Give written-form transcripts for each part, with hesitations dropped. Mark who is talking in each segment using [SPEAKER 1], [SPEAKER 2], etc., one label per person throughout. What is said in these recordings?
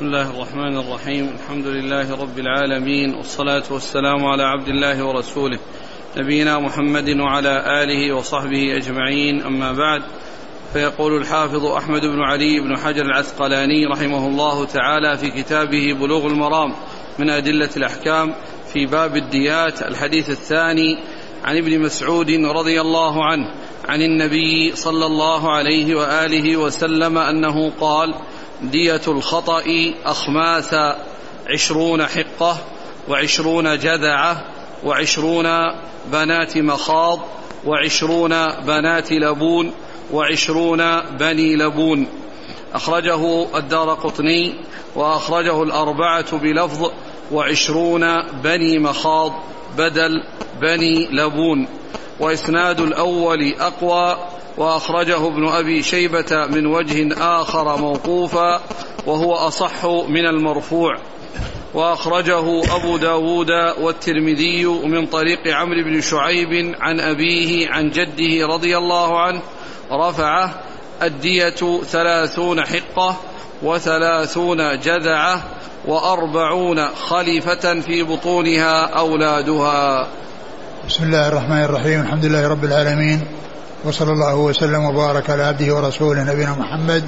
[SPEAKER 1] بسم الله الرحمن الرحيم. الحمد لله رب العالمين، والصلاة والسلام على عبد الله ورسوله نبينا محمد وعلى آله وصحبه أجمعين، أما بعد. فيقول الحافظ أحمد بن علي بن حجر العسقلاني رحمه الله تعالى في كتابه بلوغ المرام من أدلة الأحكام في باب الديات الحديث الثاني عن ابن مسعود رضي الله عنه عن النبي صلى الله عليه وآله وسلم أنه قال: دية الخطأ أخماسا 20 حقة 20 جذعة 20 بنات مخاض 20 بنات لبون 20 بني لبون. أخرجه الدارقطني وأخرجه الأربعة بلفظ 20 بني مخاض بدل بني لبون، وإسناد الأول أقوى، وأخرجه ابن أبي شيبة من وجه آخر موقوفا وهو أصح من المرفوع، وأخرجه أبو داود والترمذي من طريق عمرو بن شعيب عن أبيه عن جده رضي الله عنه رفعه: الدية 30 حقة 30 جذعة 40 خليفة في بطونها أولادها.
[SPEAKER 2] بسم الله الرحمن الرحيم. الحمد لله رب العالمين، وصلى الله وسلم وبارك على عبده ورسوله نبينا محمد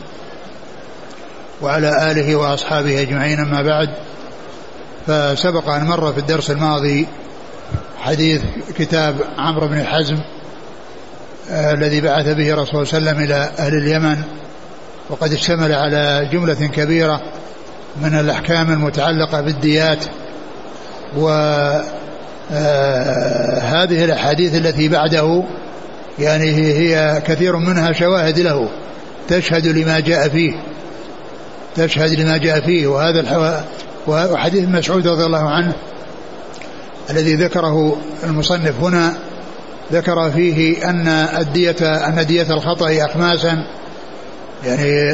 [SPEAKER 2] وعلى آله وأصحابه أجمعين، أما بعد. فسبق أن مر في الدرس الماضي حديث كتاب عمرو بن حزم الذي بعث به رسول صلى الله عليه وسلم إلى أهل اليمن، وقد اشتمل على جملة كبيرة من الأحكام المتعلقة بالديات. وهذه الأحاديث التي بعده يعني هي كثير منها شواهد له تشهد لما جاء فيه. وحديث مسعود رضي الله عنه الذي ذكره المصنف هنا ذكر فيه أن دية الخطأ أخماسا، يعني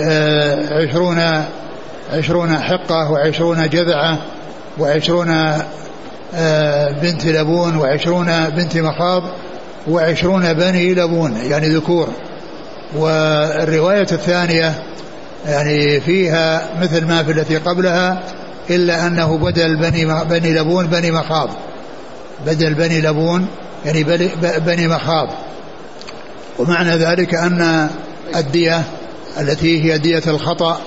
[SPEAKER 2] 20 حقة 20 جذعة 20 بنت لبون 20 بنت مخاض 20 بني لبون، يعني ذكور. والرواية الثانية يعني فيها مثل ما في التي قبلها، إلا أنه بدل بني لبون بني مخاض، بدل بني لبون يعني بني مخاض. ومعنى ذلك أن الدية التي هي دية الخطأ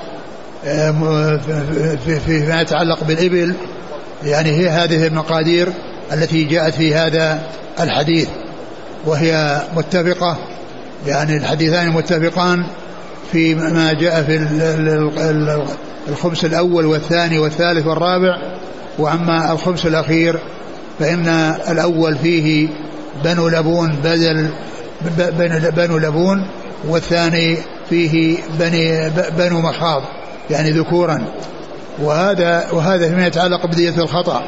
[SPEAKER 2] فيما يتعلق بالإبل، يعني هي هذه المقادير التي جاءت في هذا الحديث، وهي متفقة، يعني الحديثان متفقان في ما جاء في الخمس الأول والثاني والثالث والرابع. وأما الخمس الأخير فإن الأول فيه بنو لبون بدل بنو لبون، والثاني فيه بنو مخاض يعني ذكورا. وهذا فيما يتعلق بدية الخطأ،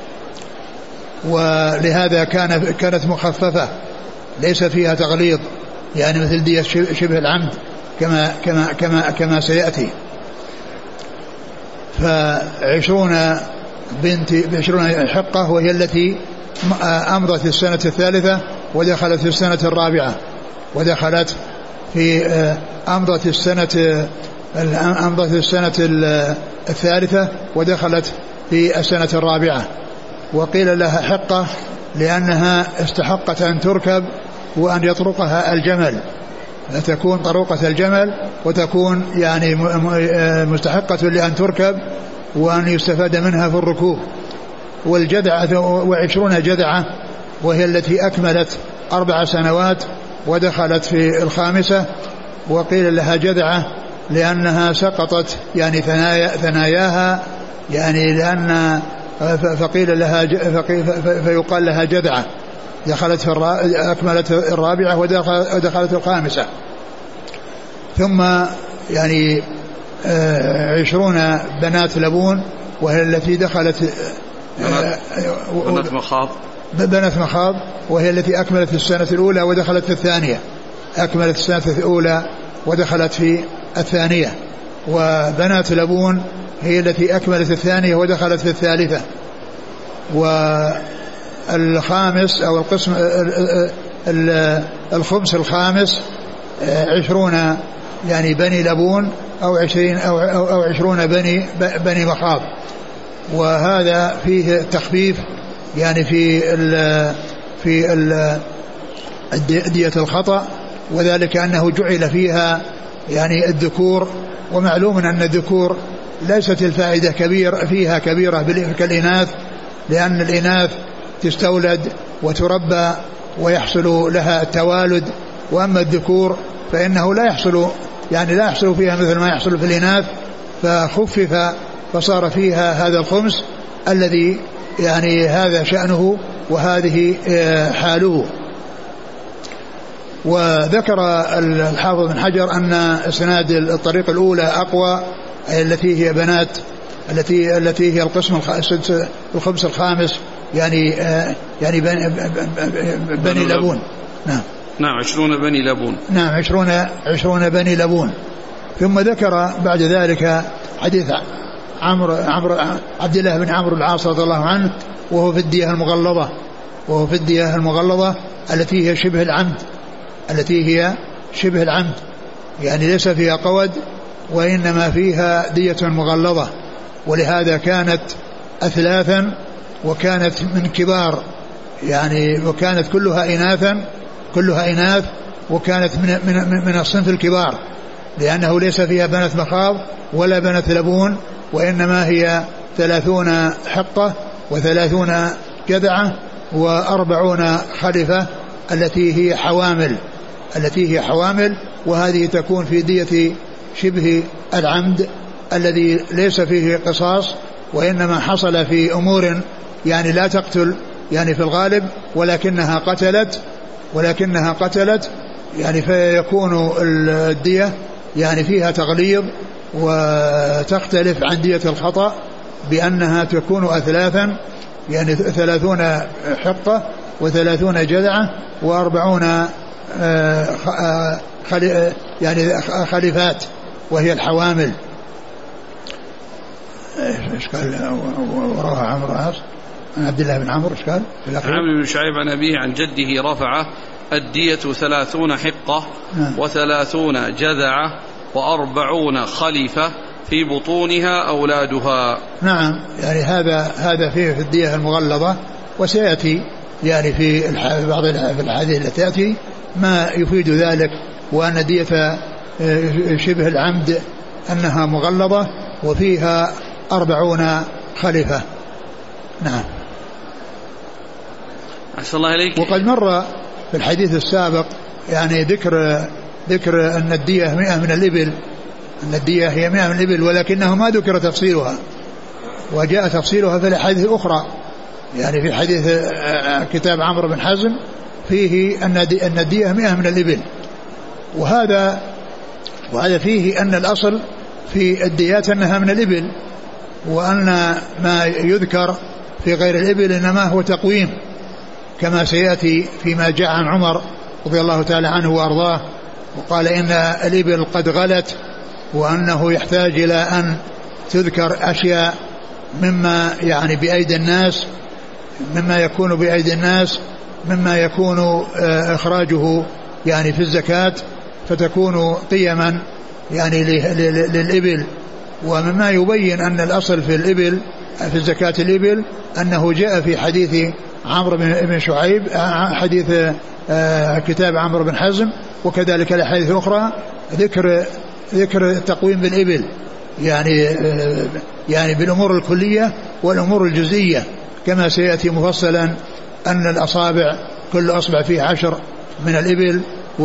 [SPEAKER 2] ولهذا كانت مخففة ليس فيها تغليظ، يعني مثل دية شبه العمد كما سيأتي. 20 حقة وهي التي أمضت في السنة الثالثة ودخلت في السنة الرابعة، أمضت في السنة الثالثة ودخلت في السنة الرابعة. وقيل لها حقة لأنها استحقت أن تركب وأن يطرقها الجمل، فتكون طروقة الجمل وتكون يعني مستحقة لأن تركب وأن يستفاد منها في الركوب. والجذعة 20 جذعة وهي التي أكملت 4 سنوات ودخلت في الخامسة. وقيل لها جذعة لأنها سقطت يعني ثناياها، يعني لأن فيقال لها جذعة، أكملت الرابعة ودخلت الخامسة. ثم يعني 20 بنات لبون وهي التي دخلت بنات مخاض وهي التي أكملت في السنة الأولى ودخلت في الثانية، أكملت السنة الأولى ودخلت في الثانية. وبنات لبون هي التي أكملت الثانية ودخلت في الثالثة. والخامس أو القسم الخمس الخامس 20 يعني بني لبون أو 20 بني مخاض. وهذا فيه تخفيف يعني في دية الخطأ، وذلك أنه جعل فيها يعني الذكور، ومعلوم أن الذكور ليست الفائدة فيها كبيرة كالإناث، لأن الإناث تستولد وتربى ويحصل لها التوالد، وأما الذكور فإنه لا يحصل فيها مثل ما يحصل في الإناث، فخفف فصار فيها هذا الخمس الذي يعني هذا شأنه وهذه حاله. وذكر الحافظ بن حجر أن اسناد الطريق الأولى أقوى، التي هي بنات التي هي القسم الخمس الخامس، يعني بني لبون.
[SPEAKER 1] نعم 20 بني لبون.
[SPEAKER 2] نعم 20 بني لبون. ثم ذكر بعد ذلك حديث عبد الله بن عمرو العاص رضي الله عنه، وهو في الدية المغلظة التي هي شبه العمد، يعني ليس فيها قود وإنما فيها دية مغلظة، ولهذا كانت أثلاثا، وكانت من كبار يعني، وكانت كلها إناث، وكانت من الصنف الكبار، لأنه ليس فيها بنت مخاض ولا بنت لبون، وإنما هي 30 حقة و30 جذعة و40 خلفة التي هي حوامل، وهذه تكون في دية شبه العمد الذي ليس فيه قصاص، وإنما حصل في أمور يعني لا تقتل يعني في الغالب، ولكنها قتلت يعني، فيكون الدية يعني فيها تغليظ، وتختلف عن دية الخطأ بأنها تكون أثلاثا، يعني 30 حقة و30 جذعة و40 يعني خليفات، وهي الحوامل. ايش قال وراها عمرو عاص عن عبد الله بن عمرو؟ ايش قال؟
[SPEAKER 1] عمرو بن شعيب عن أبيه عن جده رفعه: الدية 30 حقة و30 جذعة و40 خليفة في بطونها أولادها.
[SPEAKER 2] نعم، يعني هذا فيه في الدية المغلظة، وسيأتي يعني في بعض الحديث التي تأتي ما يفيد ذلك، وأن دية شبه العمد أنها مغلظة وفيها 40 خليفة. نعم.
[SPEAKER 1] أحسن الله إليك.
[SPEAKER 2] وقد مر في الحديث السابق يعني ذكر أن الدية 100 من الإبل، أن الدية هي 100 من الإبل، ولكنه ما ذكر تفصيلها، وجاء تفصيلها في الحديث الأخرى، يعني في حديث كتاب عمرو بن حزم فيه أن الدية 100 من الإبل، وهذا فيه أن الأصل في الديات أنها من الإبل، وأن ما يذكر في غير الإبل إنما هو تقويم، كما سيأتي فيما جاء عن عمر رضي الله تعالى عنه وأرضاه، وقال إن الإبل قد غلت، وأنه يحتاج إلى أن تذكر أشياء مما يعني بأيدي الناس، مما يكون بأيدي الناس، مما يكون إخراجه يعني في الزكاة، فتكون قيما يعني للإبل. ومما يبين أن الأصل في الإبل في الزكاة الإبل أنه جاء في حديث عمرو بن شعيب، حديث كتاب عمرو بن حزم، وكذلك الأحاديث الأخرى ذكر التقويم بالإبل، يعني بالأمور الكلية والأمور الجزئية، كما سيأتي مفصلا أن الأصابع كل أصبع فيه 10 من الإبل،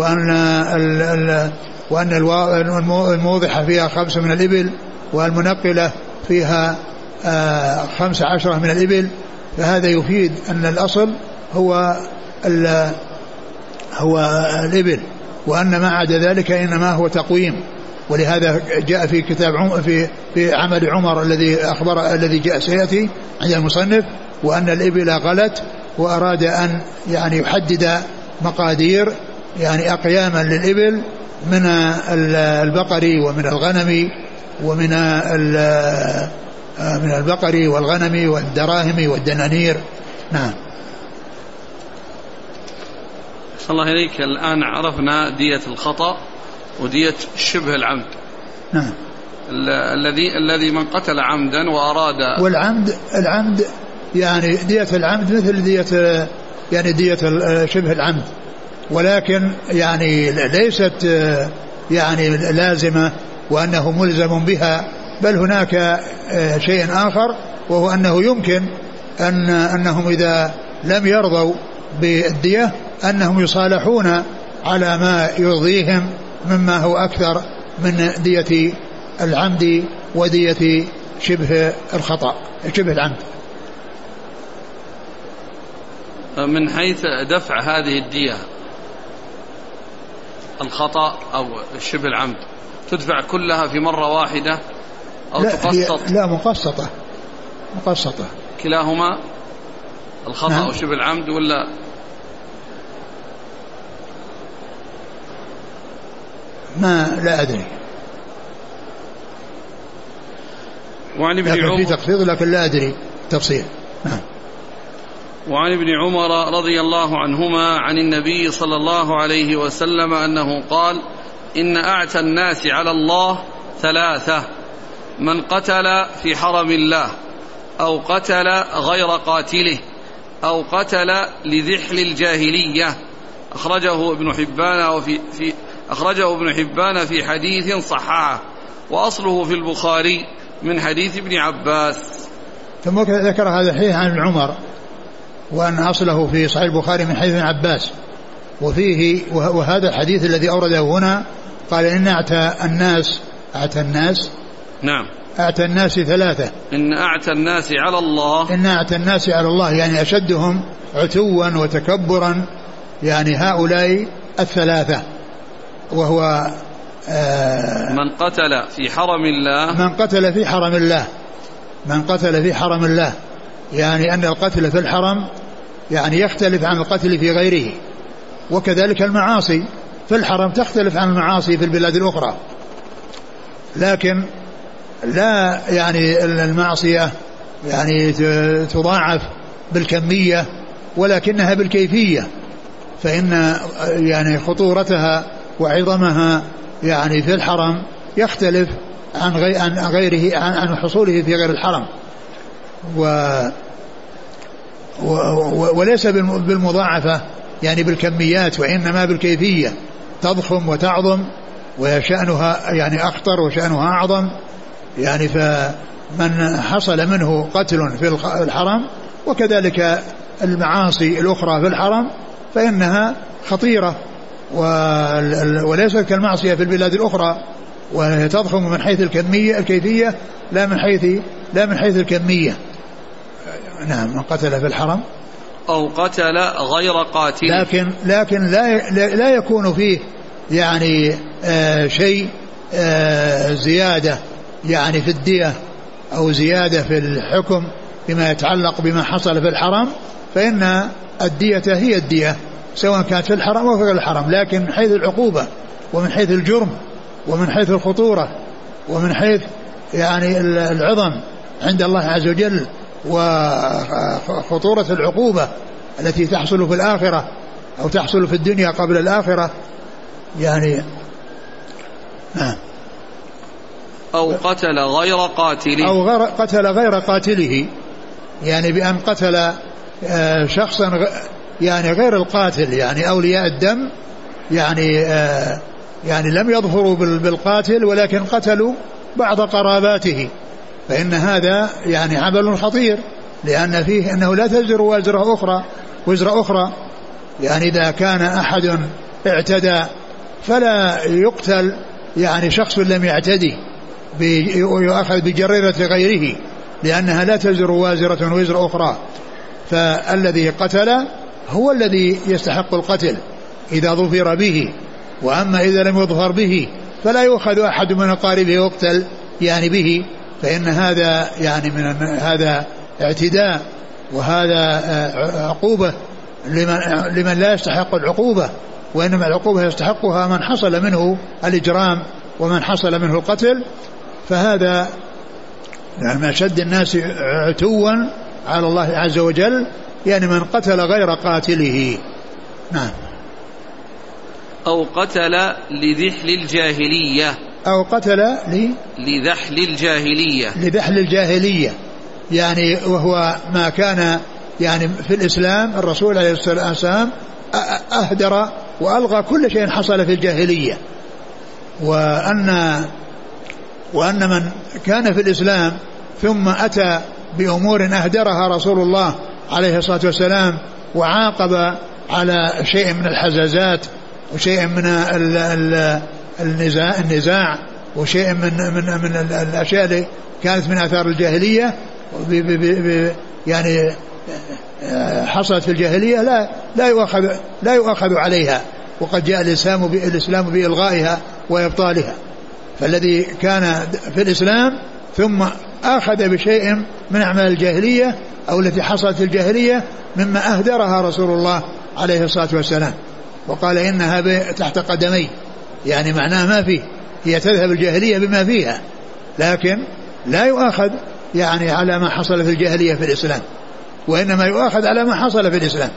[SPEAKER 2] وأن الموضحة فيها 5 من الإبل، والمنقلة فيها 15 من الإبل. فهذا يفيد أن الأصل هو الإبل، وأن ما عدا ذلك إنما هو تقويم. ولهذا جاء في كتاب في عمل عمر الذي جاء سيأتي عند المصنف، وأن الإبل غلت، وأراد أن يعني يحدد مقادير يعني أقياما للإبل من البقر ومن الغنم، ومن البقر والغنم والدراهم والدنانير. نعم.
[SPEAKER 1] صلى الله عليك. الآن عرفنا دية الخطأ ودية شبه العمد.
[SPEAKER 2] نعم.
[SPEAKER 1] الذي من قتل عمدا وأراد.
[SPEAKER 2] والعمد يعني دية العمد مثل دية شبه العمد، ولكن يعني ليست يعني لازمة وأنه ملزم بها، بل هناك شيء آخر، وهو أنه يمكن أنهم إذا لم يرضوا بالدية أنهم يصالحون على ما يرضيهم مما هو أكثر من دية العمد ودية شبه الخطأ شبه العمد.
[SPEAKER 1] من حيث دفع هذه الدية الخطأ أو شبه العمد تدفع كلها في مرة واحدة أو تقسط؟
[SPEAKER 2] لا مقسطة
[SPEAKER 1] كلاهما الخطأ أو شبه العمد ولا؟
[SPEAKER 2] لا أدري.
[SPEAKER 1] وعن ابن عمر
[SPEAKER 2] في تقسيط لكن لا أدري تفصيل.
[SPEAKER 1] وعن ابن عمر رضي الله عنهما عن النبي صلى الله عليه وسلم أنه قال: إن أعتى الناس على الله ثلاثة: من قتل في حرم الله، أو قتل غير قاتله، أو قتل لذحل الجاهلية. أخرجه ابن حبان في حديث صححه، وأصله في البخاري من حديث ابن عباس.
[SPEAKER 2] ثم ذكر هذا الحديث عن ابن عمر، وأن أصله في صحيح البخاري من حديث ابن عباس، وفيه وهذا الحديث الذي أورده هنا قال: إن أعتى الناس
[SPEAKER 1] نعم
[SPEAKER 2] أعتى الناس ثلاثة:
[SPEAKER 1] إن أعتى الناس على الله،
[SPEAKER 2] يعني أشدهم عتوا وتكبرا، يعني هؤلاء الثلاثة، وهو
[SPEAKER 1] من قتل في حرم الله، يعني أن القتل في الحرم يعني يختلف عن القتل في غيره، وكذلك المعاصي في الحرم تختلف عن المعاصي في البلاد الأخرى، لكن لا يعني المعصية يعني تضاعف بالكمية ولكنها بالكيفية، فإن يعني خطورتها وعظمها يعني في الحرم يختلف عن غيره، عن حصوله في غير الحرم، وليس بالمضاعفة يعني بالكميات، وإنما بالكيفية، تضخم وتعظم، وشأنها يعني أخطر وشأنها أعظم. يعني فمن حصل منه قتل في الحرم وكذلك المعاصي الأخرى في الحرم فإنها خطيرة، وليست كالمعصية في البلاد الأخرى، وتضخم من حيث الكيفية لا من حيث الكمية. نعم. من قتل في الحرم أو قتل غير قاتل،
[SPEAKER 2] لكن لا يكون فيه يعني شيء زيادة يعني في الدية أو زيادة في الحكم بما يتعلق بما حصل في الحرم، فإن الدية هي الدية سواء كانت في الحرم أو في غير الحرم، لكن من حيث العقوبة ومن حيث الجرم ومن حيث الخطورة ومن حيث يعني العظم عند الله عز وجل وخطورة العقوبة التي تحصل في الآخرة أو تحصل في الدنيا قبل الآخرة، يعني
[SPEAKER 1] أو قتل غير قاتله،
[SPEAKER 2] أو قتل غير قاتله، يعني بأن قتل شخصا يعني غير القاتل، يعني أولياء الدم، يعني لم يظفروا بالقاتل ولكن قتلوا بعض قراباته، فإن هذا يعني عمل خطير، لأن فيه أنه لا تزر وزر أخرى. يعني إذا كان أحد اعتدى فلا يقتل يعني شخص لم يعتدي ويؤخذ بجريرة غيره، لأنها لا تزر وازرة وزر أخرى، فالذي قتل هو الذي يستحق القتل إذا ظفر به، وأما إذا لم يظفر به فلا يؤخذ أحد من أقاربه يقتل يعني به، فإن هذا يعني هذا اعتداء، وهذا عقوبة لمن لا يستحق العقوبة، وإنما العقوبة يستحقها من حصل منه الإجرام ومن حصل منه القتل. فهذا يعني من أشد الناس عتوا على الله عز وجل يعني من قتل غير قاتله. نعم.
[SPEAKER 1] أو قتل لذحل الجاهلية،
[SPEAKER 2] أو قتل لذحل الجاهلية يعني وهو ما كان يعني في الإسلام. الرسول عليه الصلاة والسلام أهدر وألغى كل شيء حصل في الجاهلية، وأن من كان في الإسلام ثم أتى بأمور أهدرها رسول الله عليه الصلاة والسلام وعاقب على شيء من الحزازات وشيء من النزاع وشيء من الأشياء اللي كانت من آثار الجاهلية يعني حصلت في الجاهلية لا يؤخذ عليها، وقد جاء الإسلام بإلغائها وإبطالها. فالذي كان في الإسلام ثم أخذ بشيء من أعمال الجاهلية أو التي حصلت في الجاهلية مما أهدرها رسول الله عليه الصلاة والسلام وقال إنها تحت قدمي، يعني معناه ما فيه، هي تذهب الجاهلية بما فيها، لكن لا يؤخذ يعني على ما حصل في الجاهلية في الإسلام، وإنما يؤخذ على ما حصل في الإسلام.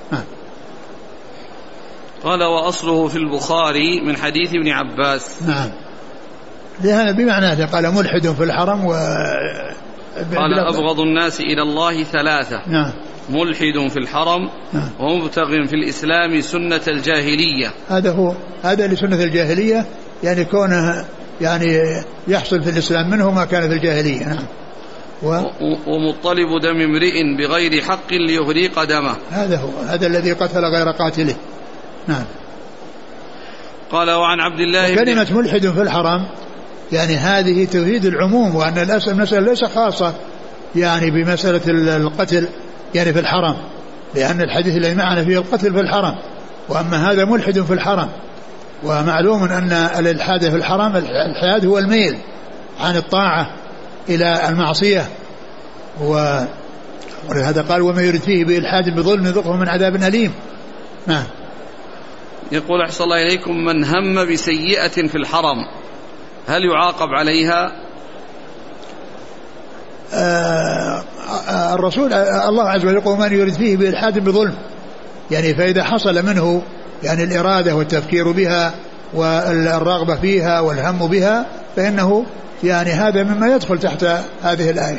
[SPEAKER 1] قال وأصله في البخاري من حديث ابن عباس.
[SPEAKER 2] نعم، لهذا بمعنى قال ملحد في الحرم
[SPEAKER 1] قال أبغض الناس إلى الله ثلاثة.
[SPEAKER 2] نعم.
[SPEAKER 1] ملحد في الحرم. نعم. ومبتغ في الإسلام سنة الجاهلية.
[SPEAKER 2] هذا لسنة الجاهلية، يعني كونه يعني يحصل في الإسلام منه ما كان في الجاهلية. نعم.
[SPEAKER 1] ومطلب دم امرئ بغير حق ليهريق دمه.
[SPEAKER 2] هذا الذي قتل غير قاتله. نعم.
[SPEAKER 1] قال وعن عبد الله
[SPEAKER 2] كلمة ملحد في الحرم يعني هذه تفيد العموم، وأن المسألة ليس خاصة يعني بمسألة القتل يعني في الحرم، لأن الحديث الذي معنا فيه القتل في الحرم، وأما هذا ملحد في الحرم. ومعلوم أن الإلحاد في الحرم الإلحاد هو الميل عن الطاعة إلى المعصية، ولهذا قال وما يرد فيه بإلحاد بظلم يذقه من عذاب أليم. نعم.
[SPEAKER 1] يقول أحسن الله إليكم من هم بسيئة في الحرم هل يعاقب عليها؟
[SPEAKER 2] الرسول الله عز وجل يقول من يرد فيه بإلحاد بظلم، يعني فإذا حصل منه يعني الإرادة والتفكير بها والرغبة فيها والهم بها فإنه يعني هذا مما يدخل تحت هذه الآية.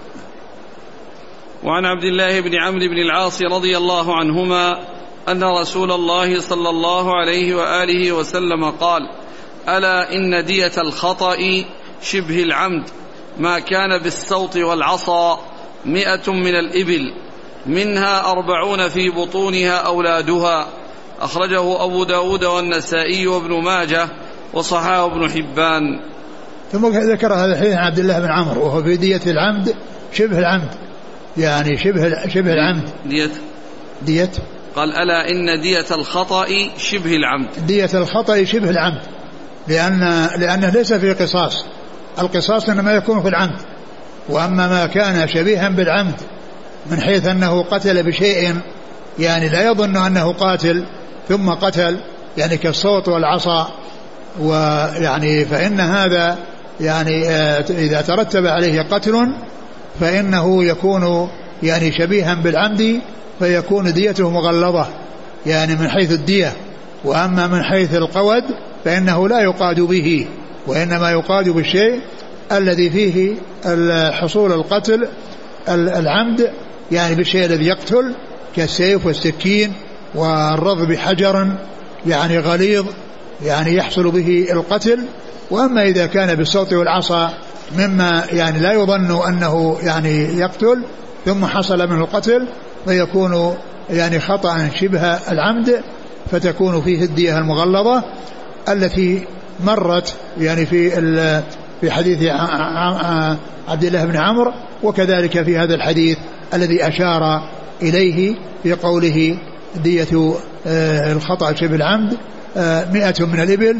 [SPEAKER 1] وعن عبد الله بن عمرو بن العاص رضي الله عنهما أن رسول الله صلى الله عليه وآله وسلم قال ألا إن دية الخطأ شبه العمد ما كان بالصوت والعصا 100 من الإبل منها 40 في بطونها أولادها. أخرجه أبو داود والنسائي وابن ماجه وصححه ابن حبان.
[SPEAKER 2] ثم ذكر هذا الحديث عن عبد الله بن عمرو وهو في دية العمد شبه العمد، يعني شبه العمد دية
[SPEAKER 1] قال ألا إن دية الخطأ شبه العمد.
[SPEAKER 2] دية الخطأ شبه العمد لأنه ليس فيه قصاص، القصاص إنما يكون في العمد، وأما ما كان شبيها بالعمد من حيث أنه قتل بشيء يعني لا يظن أنه قاتل ثم قتل يعني كالصوت والعصا، ويعني فإن هذا يعني إذا ترتب عليه قتل فإنه يكون يعني شبيها بالعمد فيكون ديته مغلظة يعني من حيث الدية. وأما من حيث القود فإنه لا يقاد به، وإنما يقاد بالشيء الذي فيه حصول القتل العمد، يعني بالشيء الذي يقتل كالسيف والسكين والرض بحجر يعني غليظ يعني يحصل به القتل. وأما إذا كان بالصوت والعصا مما يعني لا يظن أنه يعني يقتل ثم حصل منه القتل فيكون يعني خطأ شبه العمد، فتكون فيه الدية المغلظة التي مرت يعني في حديث عبد الله بن عمرو، وكذلك في هذا الحديث الذي أشار إليه في قوله دية الخطأ شبه العمد 100 من الإبل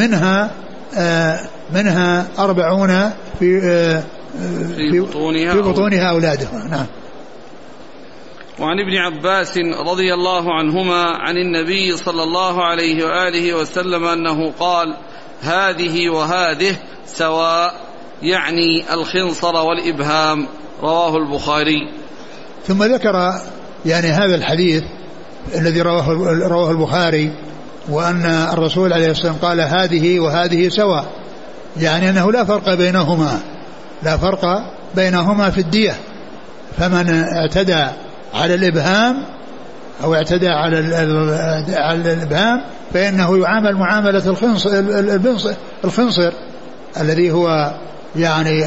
[SPEAKER 2] منها 40 في بطونها أولادها. نعم.
[SPEAKER 1] وعن ابن عباس رضي الله عنهما عن النبي صلى الله عليه وآله وسلم أنه قال هذه وهذه سواء، يعني الخنصر والإبهام. رواه البخاري.
[SPEAKER 2] ثم ذكر يعني هذا الحديث الذي رواه البخاري، وأن الرسول عليه الصلاة والسلام قال هذه وهذه سواء، يعني أنه لا فرق بينهما في الدية. فمن اعتدى على الإبهام أو اعتدى على الإبهام فإنه يعامل معاملة الخنصر الذي هو يعني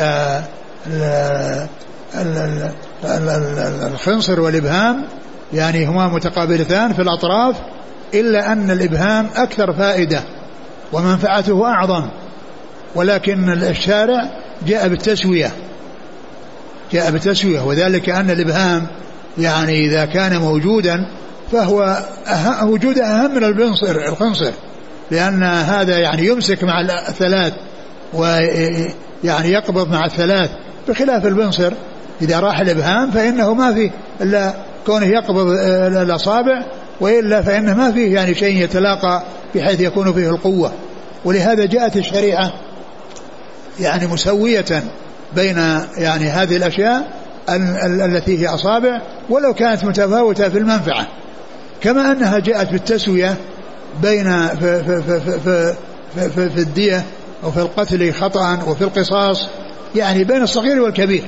[SPEAKER 2] الخنصر والإبهام يعني هما متقابلتان في الأطراف، إلا أن الإبهام أكثر فائدة ومنفعته أعظم، ولكن الشارع جاء بالتسوية، وذلك أن الإبهام يعني إذا كان موجودا فهو وجود أهم من الخنصر، لأن هذا يعني يمسك مع الثلاث ويعني يقبض مع الثلاث، بخلاف البنصر إذا راح الإبهام فإنه ما فيه إلا كونه يقبض الأصابع، وإلا فإنه ما فيه يعني شيء يتلاقى بحيث يكون فيه القوة. ولهذا جاءت الشريعة يعني مسوية بين يعني هذه الأشياء التي هي أصابع ولو كانت متفاوتة في المنفعة، كما أنها جاءت بالتسوية بين في الدية وفي القتل خطأ وفي القصاص يعني بين الصغير والكبير.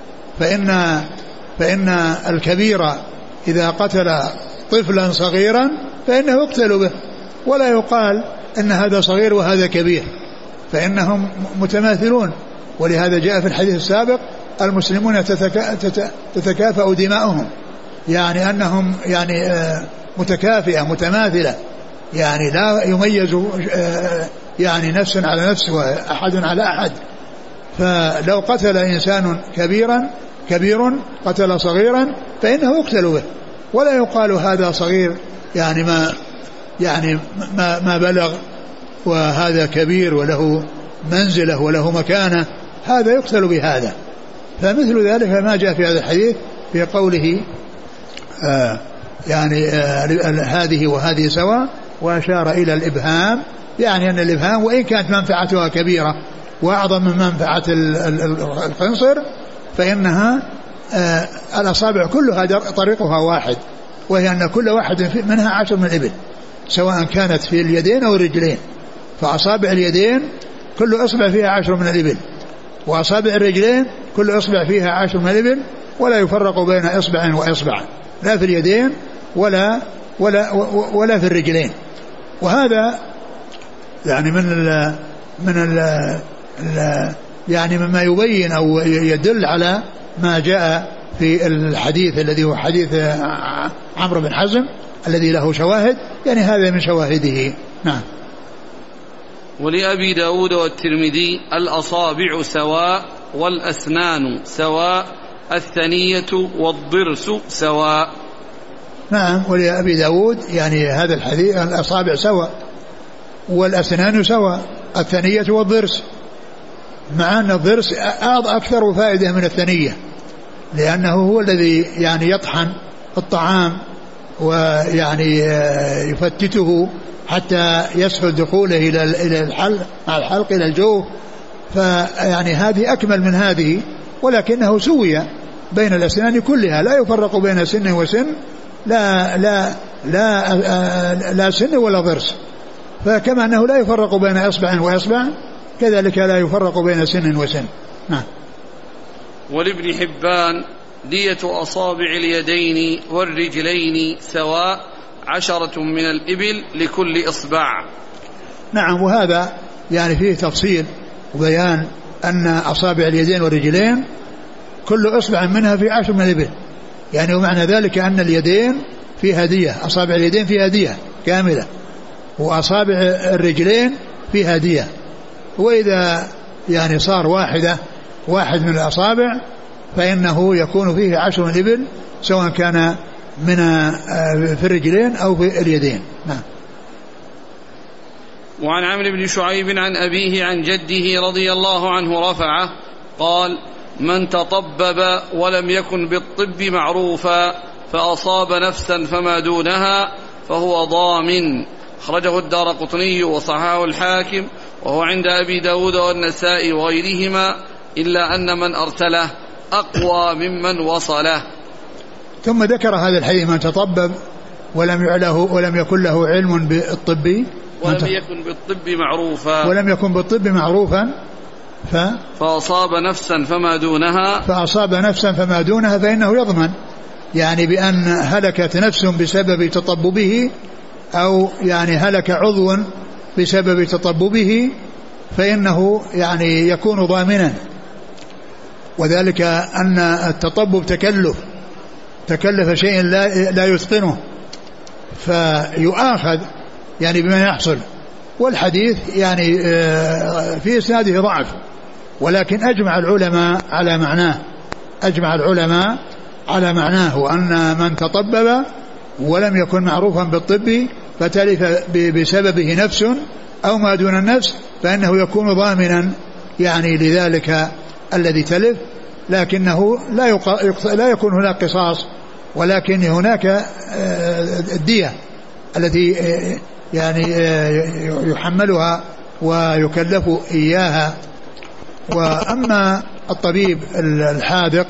[SPEAKER 2] فإن الكبير إذا قتل طفلا صغيرا فإنه يقتل به، ولا يقال إن هذا صغير وهذا كبير، فإنهم متماثلون. ولهذا جاء في الحديث السابق المسلمون تتكافأ دماؤهم، يعني أنهم يعني متكافئة متماثلة، يعني لا يميز يعني نفس على نفس وأحد على أحد. فلو قتل إنسان كبير قتل صغيرا فإنه يقتل به، ولا يقال هذا صغير يعني ما بلغ وهذا كبير وله منزله وله مكانة، هذا يقتل بهذا. فمثل ذلك ما جاء في هذا الحديث في قوله يعني هذه وهذه سواء، وأشار إلى الإبهام، يعني أن الإبهام وإن كانت منفعتها كبيرة وأعظم من منفعة الخنصر فإنها الأصابع كلها طريقها واحد، وهي أن كل واحد منها 10 من الإبل، سواء كانت في اليدين أو الرجلين. فأصابع اليدين كل إصبع فيها 10 من الإبل، وأصابع الرجلين كل إصبع فيها 10 من الإبل، ولا يفرق بين إصبع وإصبع، لا في اليدين ولا في الرجلين. وهذا يعني يعني مما يبين أو يدل على ما جاء في الحديث الذي هو حديث عمرو بن حزم الذي له شواهد، يعني هذا من شواهده. نعم.
[SPEAKER 1] ولأبي داود والترمذي الأصابع سواء والأسنان سواء الثنية والضرس سواء.
[SPEAKER 2] نعم. ولأبي داود يعني هذا الحديث الأصابع سواء والأسنان سواء الثنية والضرس، مع أن الضرس أكثر فائدة من الثنية، لأنه هو الذي يعني يطحن الطعام ويعني يفتته حتى يسهل دخوله إلى الحلق إلى الجوف، فيعني هذه أكمل من هذه، ولكنه سوي بين الأسنان كلها، لا يفرق بين سن وسن، لا سن ولا ضرس. فكما أنه لا يفرق بين إصبع وإصبع كذلك لا يفرق بين سن وسن. نعم.
[SPEAKER 1] ولابن حبان دية أصابع اليدين والرجلين سواء 10 من الإبل لكل إصبع.
[SPEAKER 2] نعم. وهذا يعني فيه تفصيل وبيان أن أصابع اليدين والرجلين كل إصبع منها في 10 من الإبل، يعني ومعنى ذلك أن اليدين فيها دية، أصابع اليدين فيها دية كاملة، وأصابع الرجلين فيها دية. وإذا يعني صار واحد من الأصابع فإنه يكون فيه 10 من الإبل، سواء كان من في الرجلين أو في اليدين. نعم.
[SPEAKER 1] وعن عمرو بن شعيب عن أبيه عن جده رضي الله عنه رفعه قال: من تطبب ولم يكن بالطب معروفا فأصاب نفسا فما دونها فهو ضامن. أخرجه الدارقطني وصححه الحاكم، وهو عند أبي داود والنسائي وغيرهما، إلا أن من أرسله أقوى ممن وصله.
[SPEAKER 2] ثم ذكر هذا الحديث: من تطبب ولم يكن له علم بالطب
[SPEAKER 1] ولم يكن بالطب معروفا فأصاب نفسا فما دونها
[SPEAKER 2] فإنه يضمن، يعني بأن هلكت نفس بسبب تطببه، أو يعني هلك عضو بسبب تطببه، فإنه يعني يكون ضامنا. وذلك أن التطبب تكلف شيء لا يتقنه، فيؤاخذ يعني بما يحصل. والحديث يعني في إسناده ضعف، ولكن أجمع العلماء على معناه، وأن من تطبب ولم يكن معروفا بالطب فتلف بسببه نفس أو ما دون النفس، فإنه يكون ضامنا يعني لذلك الذي تلف، لكنه لا يكون هناك قصاص، ولكن هناك الدية التي يعني يحملها ويكلف إياها. وأما الطبيب الحاذق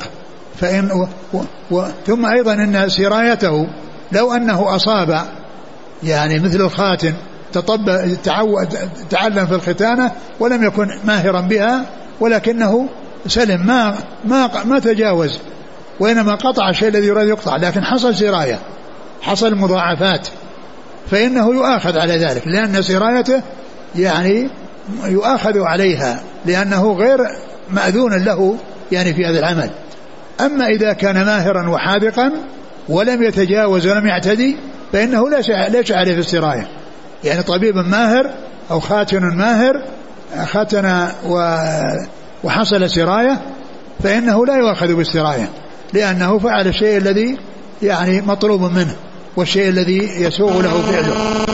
[SPEAKER 2] ثم أيضا أن سرايته لو أنه أصاب يعني مثل الخاتن تعلم في الختانة ولم يكن ماهرا بها، ولكنه سلم ما تجاوز، وإنما قطع الشيء الذي يريد يقطع، لكن حصل سراية، حصل مضاعفات، فإنه يؤاخذ على ذلك، لأن سرايته يعني يؤاخذ عليها لأنه غير مأذون له يعني في هذا العمل. أما إذا كان ماهرا وحاذقا ولم يتجاوز ولم يعتدي فإنه ليس عليه في السراية. يعني طبيب ماهر أو خاتن ماهر ختن وحصل سراية فإنه لا يؤخذ بالسراية، لأنه فعل الشيء الذي يعني مطلوب منه والشيء الذي يسوغ له فعله.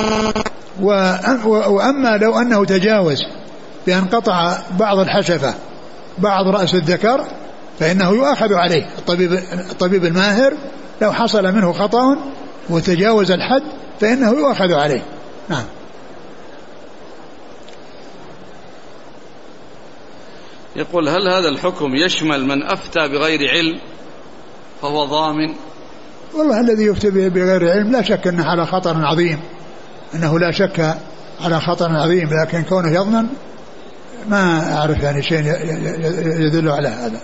[SPEAKER 2] وأما لو أنه تجاوز بأن قطع بعض الحشفة بعض رأس الذكر فإنه يؤخذ عليه. الطبيب الماهر لو حصل منه خطأ وتجاوز الحد فإنه يؤخذ عليه. نعم.
[SPEAKER 1] يقول: هل هذا الحكم يشمل من أفتى بغير علم فهو ضامن؟
[SPEAKER 2] والله الذي يفتي بغير علم لا شك أنه على خطر عظيم، أنه لا شك على خطر عظيم، لكن كونه يضمن ما أعرف يعني شيء يدل على هذا.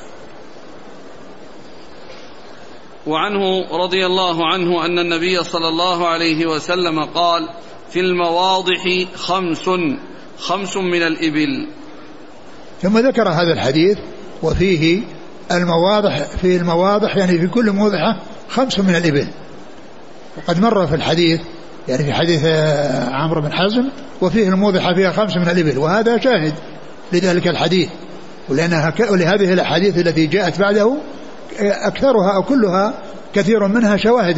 [SPEAKER 1] وعنه رضي الله عنه أن النبي صلى الله عليه وسلم قال: في المواضح خمس من الإبل.
[SPEAKER 2] ثم ذكر هذا الحديث وفيه المواضح، في المواضح يعني في كل موضحة 5 من الإبل، وقد مر في الحديث يعني في حديث عمرو بن حزم وفيه الموضحة فيها 5 من الإبل، وهذا شاهد لذلك الحديث، ولهذه الأحاديث التي جاءت بعده أكثرها أو كلها كثير منها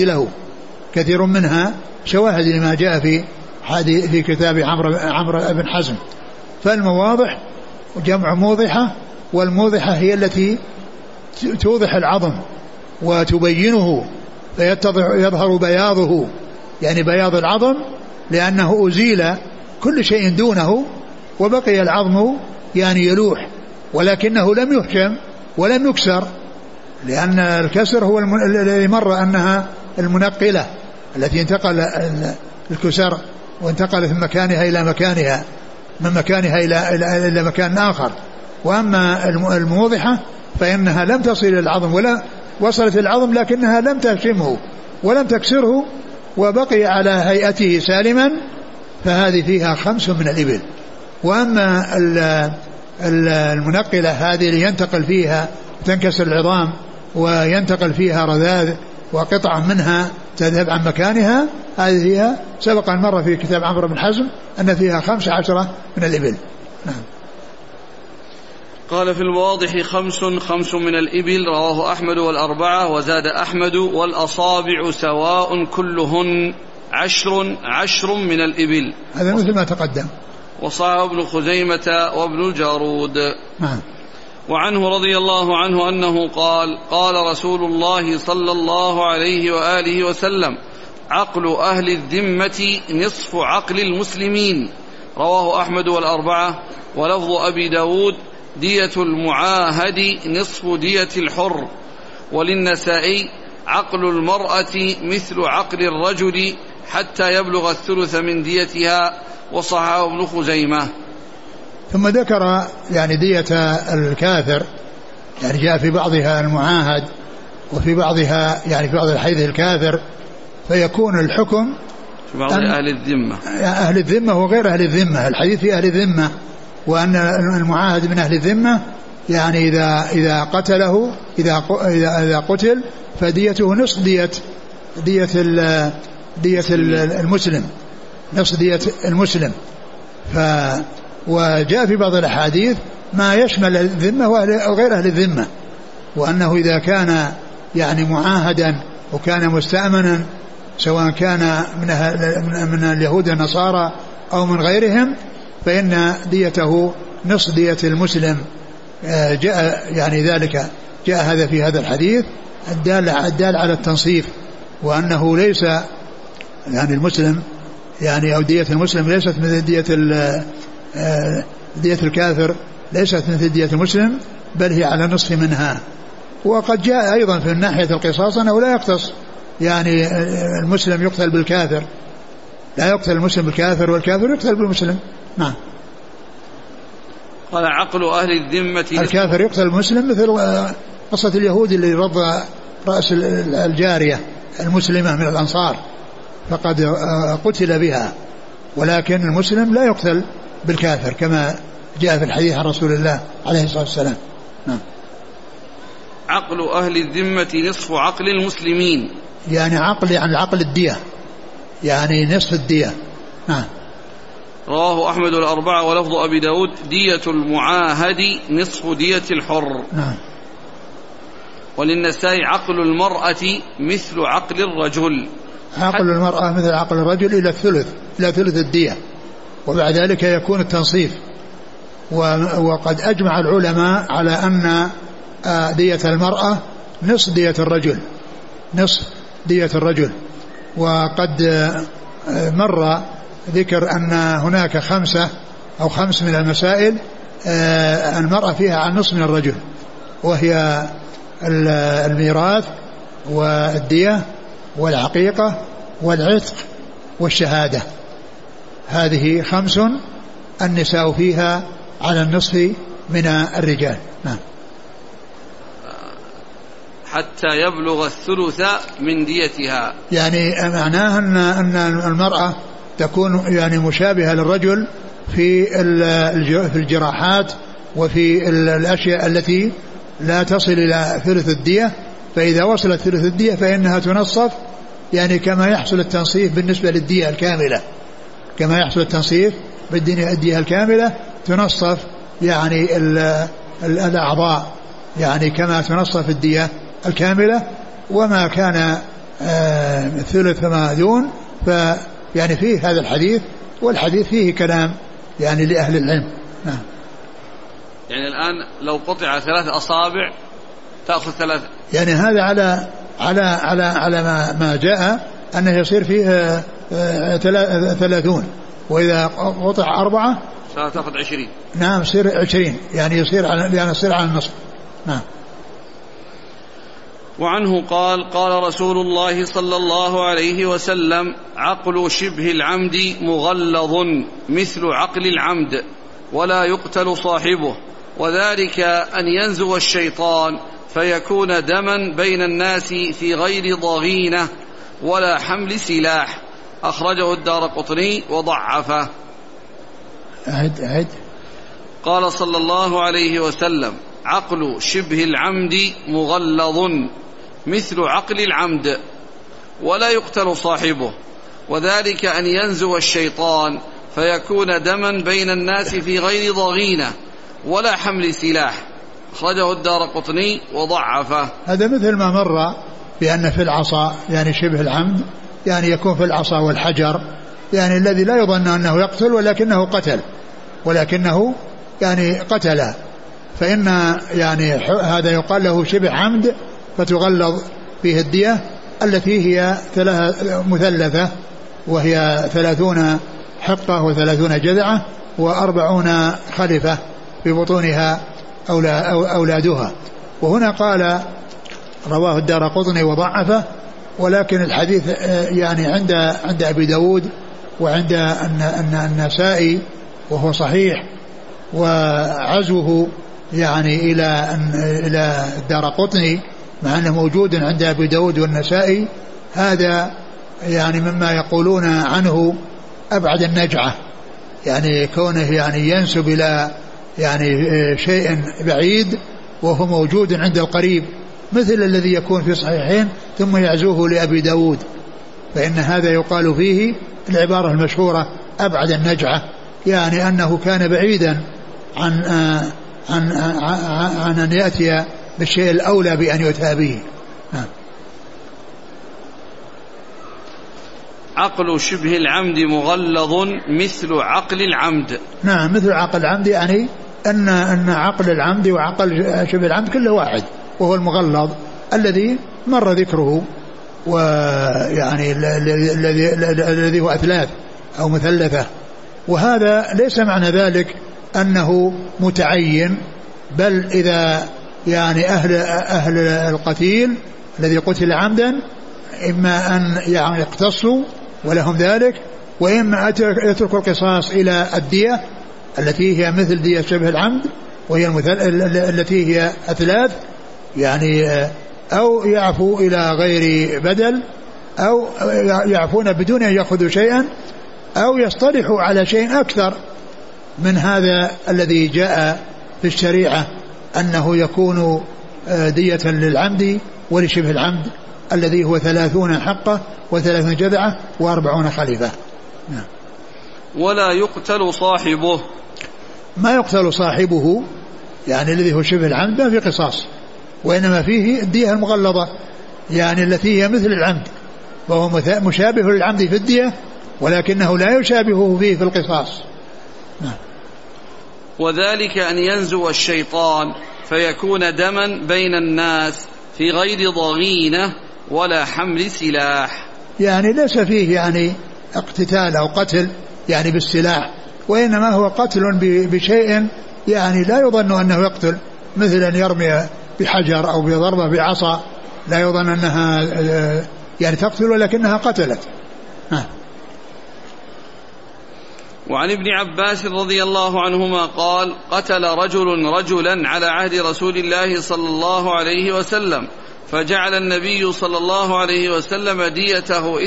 [SPEAKER 2] شواهد لما جاء في كتاب عمرو بن حزم. فالمواضح جمع موضحة، والموضحة هي التي توضح العظم وتبينه فيظهر بياضه، يعني بياض العظم، لأنه أزيل كل شيء دونه وبقي العظم يعني يلوح، ولكنه لم يهشم ولم يكسر، لأن الكسر هو الذي مر أنها المنقلة التي انتقل الكسر وانتقلت من مكانها إلى مكان آخر. وأما الموضحة فإنها لم تصل إلى العظم ولا وصلت العظم، لكنها لم تهشمه ولم تكسره وبقي على هيئته سالما، فهذه فيها 5 من الإبل. وأما المنقلة هذه اللي ينتقل فيها تنكسر العظام وينتقل فيها رذاذ وقطع منها تذهب عن مكانها، هذه فيها سبق أن مر في كتاب عمرو بن حزم أن فيها 15 من الإبل. نعم.
[SPEAKER 1] قال: في الواضح 5 من الإبل، رواه أحمد والأربعة، وزاد أحمد: والأصابع سواء كلهن 10 من الإبل.
[SPEAKER 2] هذا مثل ما تقدم.
[SPEAKER 1] وصححه ابن خزيمة وابن الجارود.
[SPEAKER 2] نعم.
[SPEAKER 1] وعنه رضي الله عنه أنه قال: قال رسول الله صلى الله عليه وآله وسلم: عقل أهل الذمة نصف عقل المسلمين. رواه أحمد والأربعة. ولفظ أبي داود: دية المعاهد نصف دية الحر. وللنسائي: عقل المرأة مثل عقل الرجل حتى يبلغ الثلث من ديتها، وصححه ابن خزيمة.
[SPEAKER 2] ثم ذكر يعني دية الكافر، يعني جاء في بعضها المعاهد وفي بعضها يعني في بعض الحديث الكافر، فيكون الحكم
[SPEAKER 1] في بعض أهل الذمة،
[SPEAKER 2] أهل الذمة وغير أهل الذمة. الحديث في أهل الذمة، وأن المعاهد من أهل الذمة يعني إذا قتله إذا قتل فديته نصف دية المسلم، نصف دية المسلم. وجاء في بعض الأحاديث ما يشمل الذمة وغير أهل الذمة، وأنه إذا كان يعني معاهدا وكان مستأمنا سواء كان من اليهود والنصارى أو من غيرهم فإن ديته نصف دية المسلم. جاء يعني ذلك جاء هذا في هذا الحديث الدال على التنصيف، وأنه ليس يعني المسلم يعني أو دية المسلم ليست مثل دية الكافر، ليست مثل دية المسلم، بل هي على نصف منها. وقد جاء أيضا في ناحية القصاص أنه لا يقتص، يعني المسلم يقتل بالكافر، لا يقتل المسلم بالكافر والكافر يقتل بالمسلم. نعم.
[SPEAKER 1] قال عقل أهل الذمة
[SPEAKER 2] الكافر يقتل المسلم، مثل قصة اليهود اللي رضى رأس الجارية المسلمة من الأنصار فقد قتل بها، ولكن المسلم لا يقتل بالكافر كما جاء في الحديث عن رسول الله عليه الصلاة والسلام. نعم.
[SPEAKER 1] عقل أهل الذمة نصف عقل المسلمين،
[SPEAKER 2] يعني عقل يعني عقل الدية، يعني نصف الدية. نعم.
[SPEAKER 1] رواه أحمد الأربعة ولفظ أبي داود دية المعاهد نصف دية الحر.
[SPEAKER 2] نعم.
[SPEAKER 1] وللنسائي عقل المرأة مثل عقل الرجل،
[SPEAKER 2] عقل المرأة مثل عقل الرجل إلى ثلث الدية، وبعد ذلك يكون التنصيف. وقد أجمع العلماء على أن دية المرأة نصف دية الرجل، نصف دية الرجل. وقد مر ذكر أن هناك 5 أو 5 من المسائل المرأة فيها عن نصف من الرجل، وهي الميراث والدية والعقيقة والعتق والشهادة. هذه 5 النساء فيها على النصف من الرجال. نعم.
[SPEAKER 1] حتى يبلغ الثلث من ديتها،
[SPEAKER 2] يعني معناه أن المرأة تكون يعني مشابهة للرجل في الجراحات وفي الأشياء التي لا تصل إلى ثلث الدية، فإذا وصلت ثلث الدية فإنها تنصف، يعني كما يحصل التنصيف بالنسبة للدية الكاملة، كما يحصل التنصيف بالدية الكاملة تنصف يعني الأعضاء، يعني كما تنصف الدية الكاملة. وما كان ثلث فما دون يعني فيه هذا الحديث، والحديث فيه كلام يعني لأهل العلم. نعم.
[SPEAKER 1] يعني الآن لو قطع 3 أصابع تأخذ 3، يعني
[SPEAKER 2] هذا على ما جاء أنه يصير فيه 30، وإذا قطع 4
[SPEAKER 1] تأخذ 20.
[SPEAKER 2] نعم يصير 20، يعني يصير على النصف. نعم.
[SPEAKER 1] وعنه قال قال رسول الله صلى الله عليه وسلم عقل شبه العمد مغلظ مثل عقل العمد ولا يقتل صاحبه، وذلك أن ينزغ الشيطان فيكون دما بين الناس في غير ضغينة ولا حمل سلاح. أخرجه الدارقطني وضعفه. قال صلى الله عليه وسلم عقل شبه العمد مغلظ مثل عقل العمد ولا يقتل صاحبه، وذلك أن ينزغ الشيطان فيكون دما بين الناس في غير ضغينة ولا حمل سلاح. أخرجه الدارقطني وضعفه.
[SPEAKER 2] هذا مثل ما مر بأن في العصا يعني شبه العمد يعني يكون في العصا والحجر، يعني الذي لا يظن أنه يقتل ولكنه يعني قتل، فإن يعني هذا يقال له شبه عمد، فتغلظ فيه الدية التي هي مثلثة، وهي 30 حقة و30 جذعة و40 خلفة في بطونها أولادها. وهنا قال رواه الدارقطني وضعفه، ولكن الحديث يعني عند أبي داود وعند النسائي وهو صحيح، وعزوه يعني إلى الدارقطني مع أنه موجود عند أبي داود والنسائي، هذا يعني مما يقولون عنه أبعد النجعة، يعني كونه يعني ينسب إلى يعني شيء بعيد وهو موجود عند القريب، مثل الذي يكون في صحيحين ثم يعزوه لأبي داود، فإن هذا يقال فيه العبارة المشهورة أبعد النجعة، يعني أنه كان بعيدا عن أن يأتي بالشيء الأولى بأن يؤتى به.
[SPEAKER 1] عقل شبه العمد مغلظ مثل عقل العمد.
[SPEAKER 2] نعم، مثل عقل العمد، يعني أن عقل العمد وعقل شبه العمد كله واحد، وهو المغلظ الذي مر ذكره، ويعني الذي هو أثلاث أو مثلثة. وهذا ليس معنى ذلك أنه متعين، بل إذا يعني أهل القتيل الذي قتل عمدا إما أن يعني يقتصوا ولهم ذلك، وإما يتركوا القصاص إلى الدية التي هي مثل دية شبه العمد وهي التي هي أثلاث، يعني أو يعفو إلى غير بدل، أو يعفون بدون أن يأخذوا شيئا، أو يصطلحوا على شيء أكثر من هذا الذي جاء في الشريعة، أنه يكون دية للعمد ولشبه العمد الذي هو 30 حقة و30 جذعة و40 خليفة.
[SPEAKER 1] ولا يقتل صاحبه،
[SPEAKER 2] ما يقتل صاحبه يعني الذي هو شبه العمد ما في قصاص، وإنما فيه الدية المغلظة، يعني التي هي مثل العمد، وهو مشابه للعمد في الدية ولكنه لا يشابهه فيه في القصاص.
[SPEAKER 1] وذلك أن ينزو الشيطان فيكون دما بين الناس في غير ضغينة ولا حمل سلاح،
[SPEAKER 2] يعني ليس فيه يعني اقتتال أو قتل يعني بالسلاح، وإنما هو قتل بشيء يعني لا يظن أنه يقتل، مثل أن يرمي بحجر أو بضربة بعصا، لا يظن أنها يعني تقتل ولكنها قتلت.
[SPEAKER 1] وعن ابن عباس رضي الله عنهما قال: قتل رجل رجلا على عهد رسول الله صلى الله عليه وسلم، فجعل النبي صلى الله عليه وسلم ديته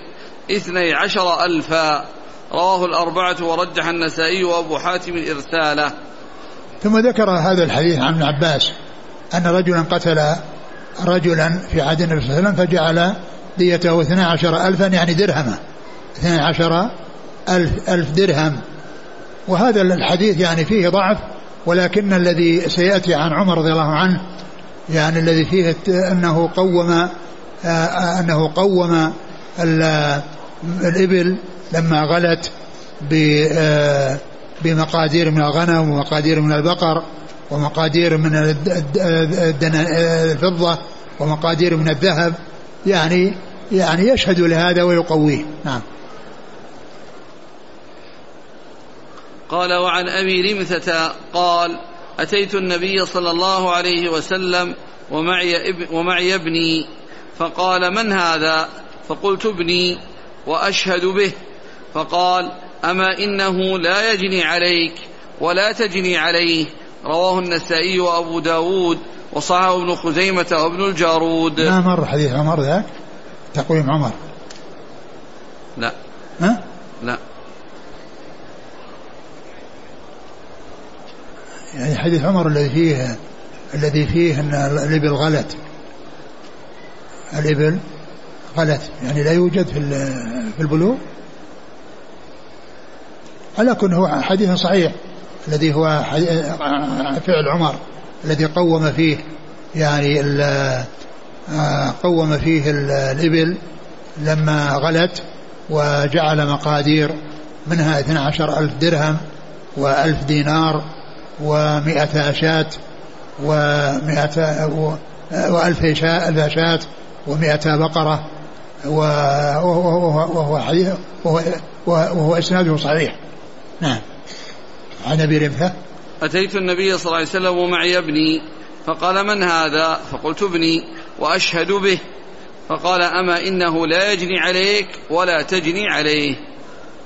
[SPEAKER 1] 12,000. رواه الأربعة ورجح النسائي وأبو حاتم إرساله.
[SPEAKER 2] ثم ذكر هذا الحديث عن ابن عباس أن رجلا قتل رجلا في عهد النبي صلى الله عليه وسلم فجعل ديته 12,000 يعني درهما، 12,000 درهم. وهذا الحديث يعني فيه ضعف، ولكن الذي سيأتي عن عمر رضي الله عنه يعني الذي فيه أنه قوم الإبل لما غلت بمقادير من الغنم ومقادير من البقر ومقادير من الفضة ومقادير من الذهب، يعني يشهد لهذا ويقويه. نعم.
[SPEAKER 1] قال: وعن أبي رمثة قال: أتيت النبي صلى الله عليه وسلم ومعي ابني، فقال: من هذا؟ فقلت: ابني وأشهد به. فقال: أما إنه لا يجني عليك ولا تجني عليه. رواه النسائي وأبو داود وصححه ابن خزيمة وابن الجارود.
[SPEAKER 2] ما مر حديث عمر ذاك تقويم عمر؟
[SPEAKER 1] لا. لا،
[SPEAKER 2] يعني حديث عمر الذي فيه أن الإبل غلت يعني لا يوجد في البلوغ، على كل هو حديث صحيح الذي هو فعل عمر الذي قوم فيه يعني قوم فيه الإبل لما غلت، وجعل مقادير منها 12,000 درهم و1000 دينار و100 أشاة و1,000 شاة و100 بقرة، وهو إسناده صحيح. نعم. عن أبي رمثة:
[SPEAKER 1] أتيت النبي صلى الله عليه وسلم ومعي ابني، فقال: من هذا؟ فقلت: ابني وأشهد به. فقال: أما إنه لا يجني عليك ولا تجني عليه.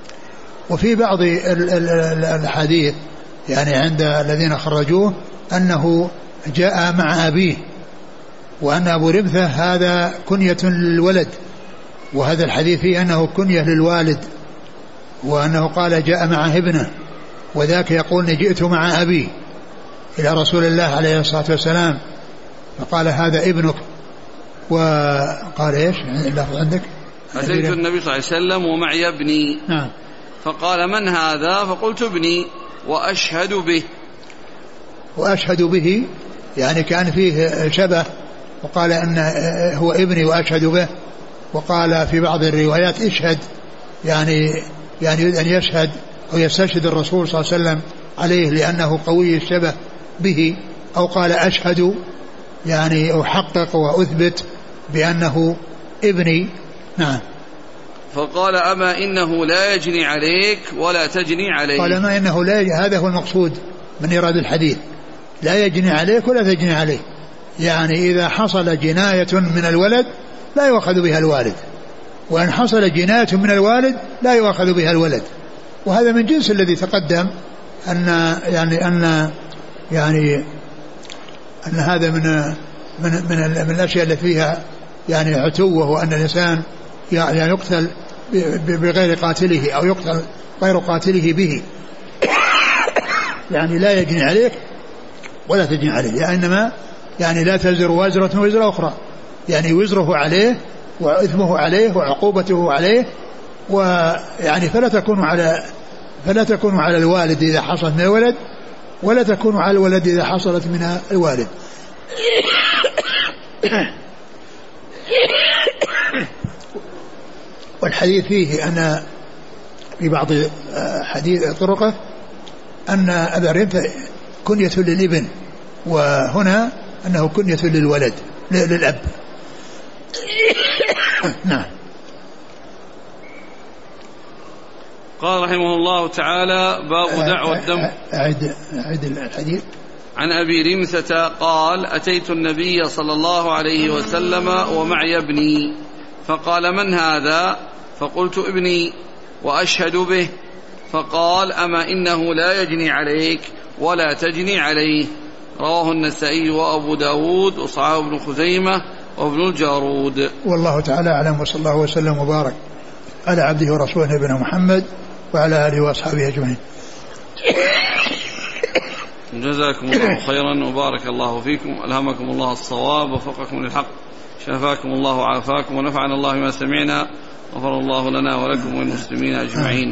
[SPEAKER 2] وفي بعض الحديث يعني عند الذين خرجوه أنه جاء مع أبيه، وأن أبو رمثة هذا كنية للولد، وهذا الحديث فيه أنه كنية للوالد، وأنه قال جاء معه ابنه، وذاك يقول جئت مع أبي إلى رسول الله عليه الصلاة والسلام فقال هذا ابنك. وقال إيش اللفظ عندك؟
[SPEAKER 1] أتيت النبي صلى الله عليه وسلم ومعي ابني.
[SPEAKER 2] نعم.
[SPEAKER 1] فقال من هذا؟ فقلت ابني وأشهد به.
[SPEAKER 2] وأشهد به يعني كان فيه شبه، وقال أن هو ابني وأشهد به. وقال في بعض الروايات اشهد، يعني يريد أن يشهد أو يستشهد الرسول صلى الله عليه وسلم عليه لأنه قوي الشبه به. أو قال أشهد يعني أحقق وأثبت بأنه ابني. نعم.
[SPEAKER 1] فقال أما إنه لا يجني عليك ولا تجني عليه.
[SPEAKER 2] قال ما إنه لا، هذا هو المقصود من إيراد الحديث، لا يجني عليك ولا تجني عليه، يعني إذا حصل جناية من الولد لا يؤخذ بها الوالد، وإن حصل جناية من الوالد لا يؤخذ بها الولد. وهذا من جنس الذي تقدم أن هذا من الأشياء التي فيها يعني عتو، وهو أن الإنسان يعني يقتل بغير قاتله أو يقتل غير قاتله به، يعني لا يجني عليك ولا تجني عليه، يعني إنما يعني لا تزر وازرة وزر أخرى، يعني وزره عليه وإثمه عليه وعقوبته عليه، ويعني فلا تكون على الوالد إذا حصلت من الولد، ولا تكون على الولد إذا حصلت من الوالد. والحديث فيه أن في بعض حديث طرقه أن أبا رمثة كنية للابن، وهنا أنه كنية للولد للأب. نعم.
[SPEAKER 1] قال رحمه الله تعالى باب دعوة الدم.
[SPEAKER 2] أعد الحديث.
[SPEAKER 1] عن أبي رمثة قال أتيت النبي صلى الله عليه وسلم ومعي ابني، فقال من هذا؟ فقلت ابني وأشهد به. فقال أما إنه لا يجني عليك ولا تجني عليه. رواه النسائي وأبو داود وصححه ابن خزيمة وابن الجارود.
[SPEAKER 2] والله تعالى أعلم، وصلى الله وسلم وبارك على عبده ورسوله نبينا محمد وعلى آله وأصحابه أجمعين.
[SPEAKER 1] جزاكم الله خيرا وبارك الله فيكم، ألهمكم الله الصواب ووفقكم للحق، شفاكم الله وعافاكم، ونفعنا الله بما سمعنا، غفر الله لنا ولكم والمسلمين أجمعين.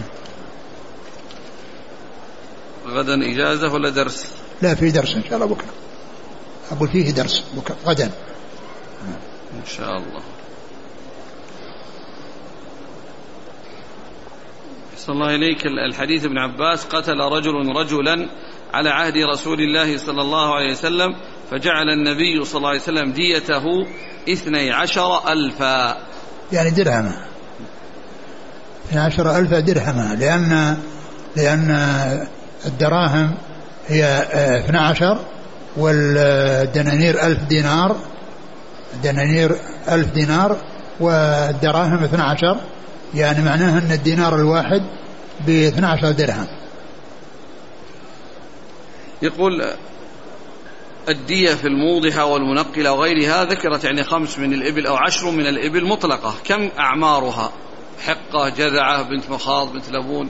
[SPEAKER 1] غدا إجازة ولا درس؟
[SPEAKER 2] لا، في درس إن شاء الله بكرة، أقول فيه درس بكرة غدا
[SPEAKER 1] إن شاء الله. صلى الله إليك. الحديث ابن عباس قتل رجل رجلا على عهد رسول الله صلى الله عليه وسلم، فجعل النبي صلى الله عليه وسلم ديته 12,000
[SPEAKER 2] يعني درهما، 12,000 درهما، لأن الدراهم هي 12 والدنانير 1000 دينار، الدنانير 1000 دينار والدراهم 12، يعني معناها أن الدينار الواحد ب12 درهم.
[SPEAKER 1] يقول الدية في الموضحة والمنقلة وغيرها ذكرت يعني 5 من الإبل أو 10 من الإبل مطلقة، كم أعمارها؟ حقة، جذعة، بنت مخاض، بنت لبون؟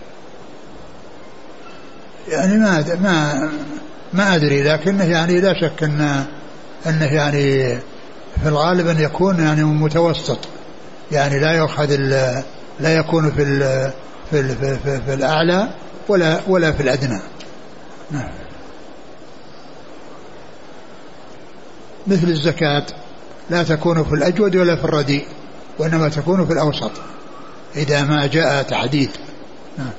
[SPEAKER 2] يعني ما أدري، لكنه يعني لا شك أنه يعني في الغالب أن يكون يعني متوسط، يعني لا يكون في الأعلى ولا في الأدنى. نعم. مثل الزكاة لا تكون في الأجود ولا في الرديء، وإنما تكون في الأوسط إذا ما جاء تحديد. نعم.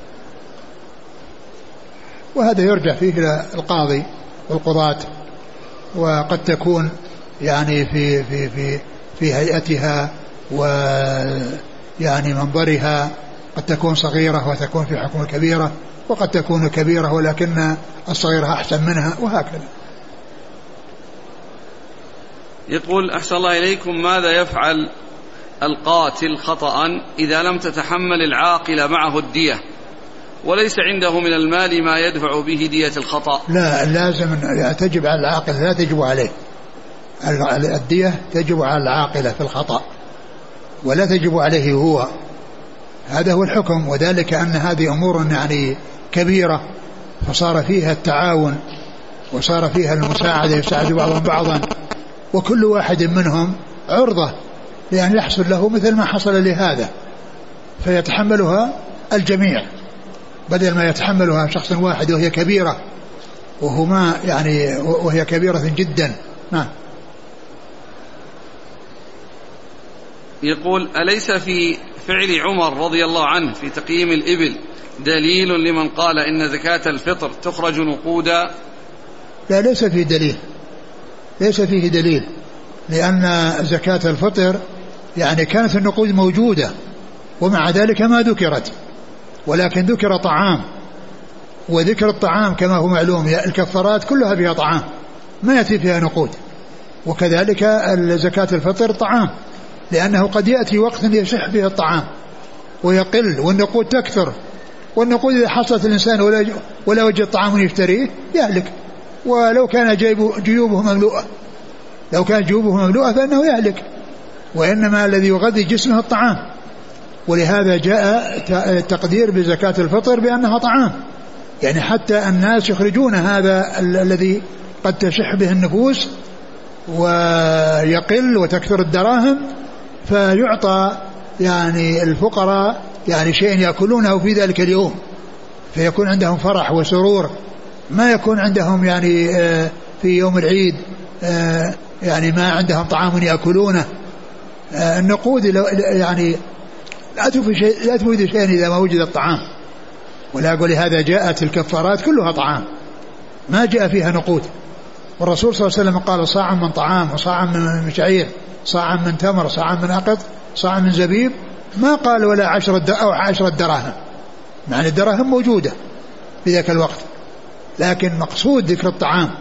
[SPEAKER 2] وهذا يرجع فيه إلى القاضي والقضاة، وقد تكون يعني في هيئتها ويعني منظرها قد تكون صغيرة وتكون في حكم كبيرة، وقد تكون كبيرة ولكن الصغيرة أحسن منها، وهكذا.
[SPEAKER 1] يقول أحسن الله إليكم، ماذا يفعل القاتل خطأ إذا لم تتحمل العاقل معه الدية وليس عنده من المال ما يدفع به دية الخطأ؟
[SPEAKER 2] لا، لازم تجب على العاقل، لا تجب عليه. الدية تجب على العاقلة في الخطأ ولا تجب عليه هو. هذا هو الحكم. وذلك أن هذه أمور يعني كبيرة، فصار فيها التعاون وصار فيها المساعدة، يساعد بعضهم بعضا، وكل واحد منهم عرضة لأن يحصل له مثل ما حصل لهذا، فيتحملها الجميع بدل ما يتحملها شخص واحد وهي كبيرة، وهي كبيرة جدا. نعم.
[SPEAKER 1] يقول: أليس في فعل عمر رضي الله عنه في تقييم الإبل دليل لمن قال إن زكاة الفطر تخرج نقودا؟
[SPEAKER 2] لا، ليس فيه دليل، لأن زكاة الفطر يعني كانت النقود موجودة ومع ذلك ما ذكرت، ولكن ذكر طعام، وذكر الطعام كما هو معلوم الكفارات كلها فيها طعام ما يأتي فيها نقود، وكذلك زكاة الفطر طعام، لأنه قد يأتي وقت يشح فيه الطعام ويقل والنقود تكثر، والنقود إذا حصلت الإنسان ولا وجد طعام يشتريه يهلك، ولو كان جيوبه مملوءة، لو كان جيوبه مملوءة فإنه يهلك، وإنما الذي يغذي جسمه الطعام. ولهذا جاء التقدير بزكاة الفطر بأنها طعام، يعني حتى الناس يخرجون هذا الذي قد تشح به النفوس ويقل وتكثر الدراهم، فيعطى يعني الفقراء يعني شيء يأكلونه في ذلك اليوم، فيكون عندهم فرح وسرور، ما يكون عندهم يعني في يوم العيد يعني ما عندهم طعام يأكلونه. النقود يعني لا تفيد شيئا إذا ما وجد الطعام، ولا أقول هذا جاءت الكفارات كلها طعام ما جاء فيها نقود. والرسول صلى الله عليه وسلم قال: صاع من طعام وصاع من شعير، صاع من تمر، صاع من أقط، صاع من زبيب، ما قال ولا 10 دراهم، يعني الدراهم موجودة في ذاك الوقت، لكن مقصود ذكر الطعام.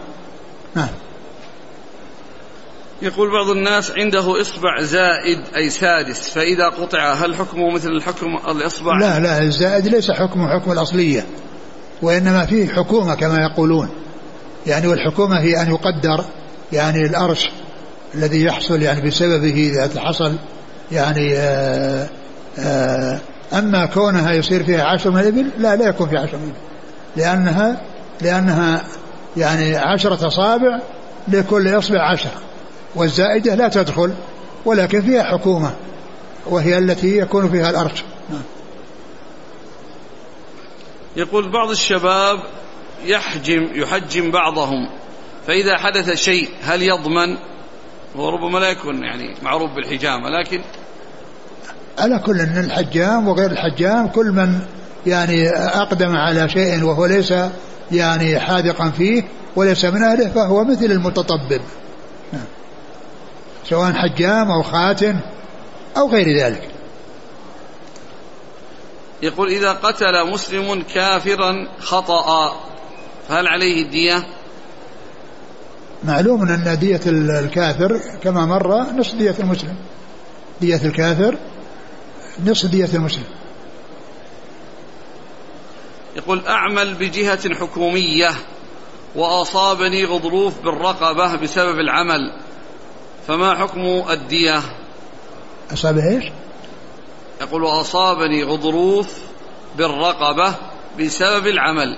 [SPEAKER 1] يقول بعض الناس عنده إصبع زائد أي سادس، فإذا قطع هل حكمه مثل الحكم الإصبع؟
[SPEAKER 2] لا، الزائد ليس حكمه حكم الأصلية، وإنما فيه حكومة كما يقولون، يعني والحكومة هي أن يقدر يعني الأرش الذي يحصل يعني بسببه إذا حصل يعني أما كونها يصير فيها 10 من الإبل لا يكون فيها 10 من الإبل، لأنها يعني 10 أصابع لكل إصبع 10، والزائدة لا تدخل، ولكن فيها حكومة وهي التي يكون فيها الأرش.
[SPEAKER 1] يقول بعض الشباب يحجم بعضهم، فإذا حدث شيء هل يضمن؟ هو ربما لا يكون يعني معروف بالحجامة، لكن
[SPEAKER 2] على كل أن الحجام وغير الحجام كل من يعني أقدم على شيء وهو ليس يعني حاذقا فيه وليس من أهله فهو مثل المتطبب، سواء حجام أو خاتم أو غير ذلك.
[SPEAKER 1] يقول إذا قتل مسلم كافرا خطأ فهل عليه الدية؟
[SPEAKER 2] معلوم أن دية الكافر كما مر نصف دية المسلم، دية الكافر نصف دية المسلم.
[SPEAKER 1] يقول أعمل بجهة حكومية وأصابني غضروف بالرقبة بسبب العمل، فما حكم الدية؟
[SPEAKER 2] أصابه إيش؟
[SPEAKER 1] يقول وأصابني غضروف بالرقبة بسبب العمل.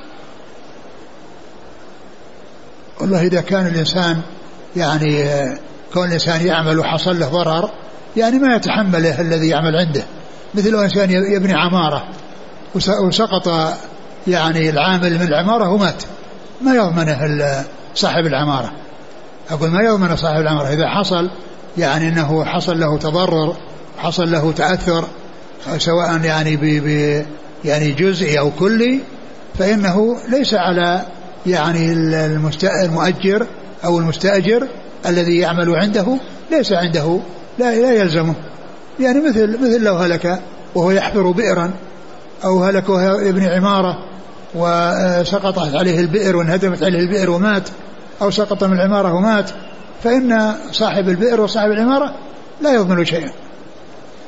[SPEAKER 2] والله إذا كان الإنسان يعني كون الإنسان يعمل وحصل له ضرر يعني ما يتحمله الذي يعمل عنده، مثل إنسان يبني عمارة وسقط يعني العامل من العمارة ومات، ما يضمنه صاحب العمارة، أقول ما يضمن صاحب العمارة إذا حصل يعني أنه حصل له تضرر، حصل له تأثر سواء يعني يعني جزئي أو كلي، فإنه ليس على يعني المؤجر أو المستأجر الذي يعمل عنده ليس عنده لا يلزمه، يعني مثل لو هلك وهو يحفر بئرا أو هلك وهو يبني عمارة وسقطت عليه البئر وانهدمت عليه البئر ومات، أو سقط من العمارة ومات، فإن صاحب البئر وصاحب العمارة لا يضمن شيئا،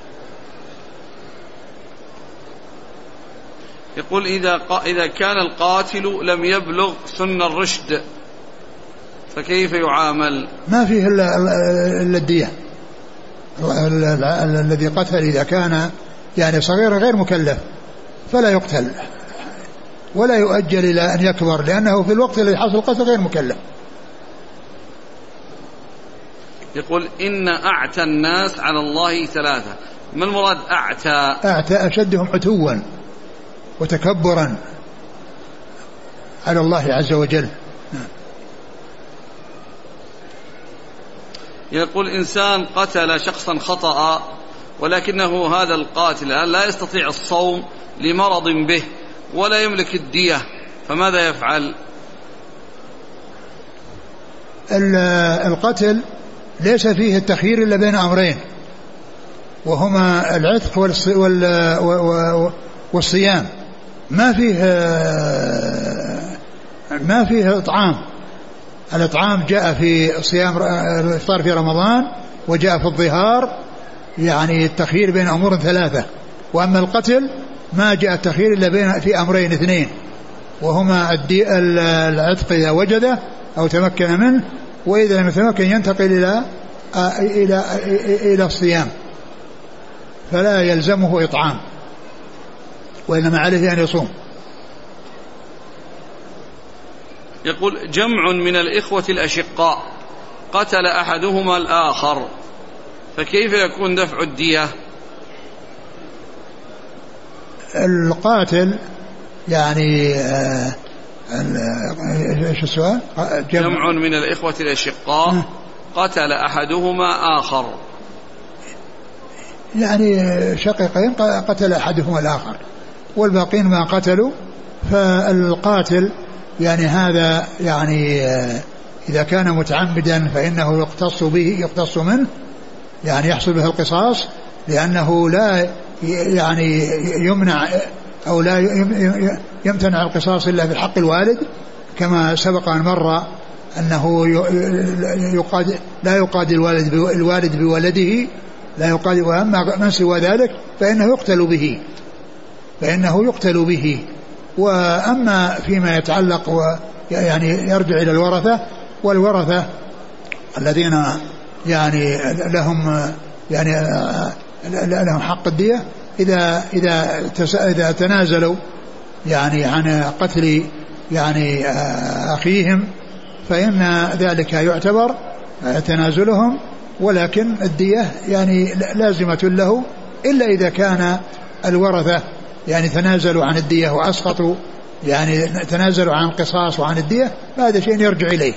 [SPEAKER 1] يقول إذا كان القاتل لم يبلغ سن الرشد فكيف يعامل؟
[SPEAKER 2] ما فيه إلا الدية. الذي قتل إذا كان يعني صغير غير مكلف فلا يقتل ولا يؤجل إلى أن يكبر، لأنه في الوقت الذي حصل القتل غير مكلف.
[SPEAKER 1] يقول إن أعتى الناس على الله ثلاثة. ما المراد أعتى؟
[SPEAKER 2] أعتى أشدهم عتوا وتكبرا على الله عز وجل.
[SPEAKER 1] يقول إنسان قتل شخصا خطأ ولكنه هذا القاتل لا يستطيع الصوم لمرض به ولا يملك الدية، فماذا يفعل؟
[SPEAKER 2] القتل ليس فيه التخيير إلا بين أمرين، وهما العتق والصيام. ما فيه إطعام. الإطعام جاء في صيام الإفطار في رمضان، وجاء في الظهار يعني التخيير بين أمور ثلاثة. وأما القتل ما جاء التخيير إلا في أمرين اثنين، وهما العتق إذا وجده أو تمكن منه، وإذا لم يتمكن ينتقل إلى الصيام، فلا يلزمه إطعام وإنما عليه أن يصوم.
[SPEAKER 1] يقول جمع من الإخوة الأشقاء قتل أحدهما الآخر، فكيف يكون دفع الدية؟
[SPEAKER 2] القاتل يعني ايش السؤال؟
[SPEAKER 1] جمع من الإخوة الأشقاء قتل أحدهما آخر،
[SPEAKER 2] يعني شقيقين قتل أحدهما الآخر والباقين ما قتلوا. فالقاتل يعني هذا يعني إذا كان متعمدا فإنه يقتص منه، يعني يحصل به القصاص، لأنه لا يعني يمنع أو لا يمتنع القصاص إلا في حق الوالد، كما سبق أن مر أنه لا يقاد الوالد بولده، لا يقاد. وأما من سوى ذلك فإنه يقتل به. وأما فيما يتعلق يعني يرجع إلى الورثة، والورثة الذين يعني لهم حق الدية إذا تنازلوا يعني عن قتل يعني أخيهم، فإن ذلك يعتبر تنازلهم، ولكن الدية يعني لازمة له، إلا إذا كان الورثة يعني تنازلوا عن الدية وأسقطوا، يعني تنازلوا عن القصاص وعن الدية، فهذا شيء يرجع إليه.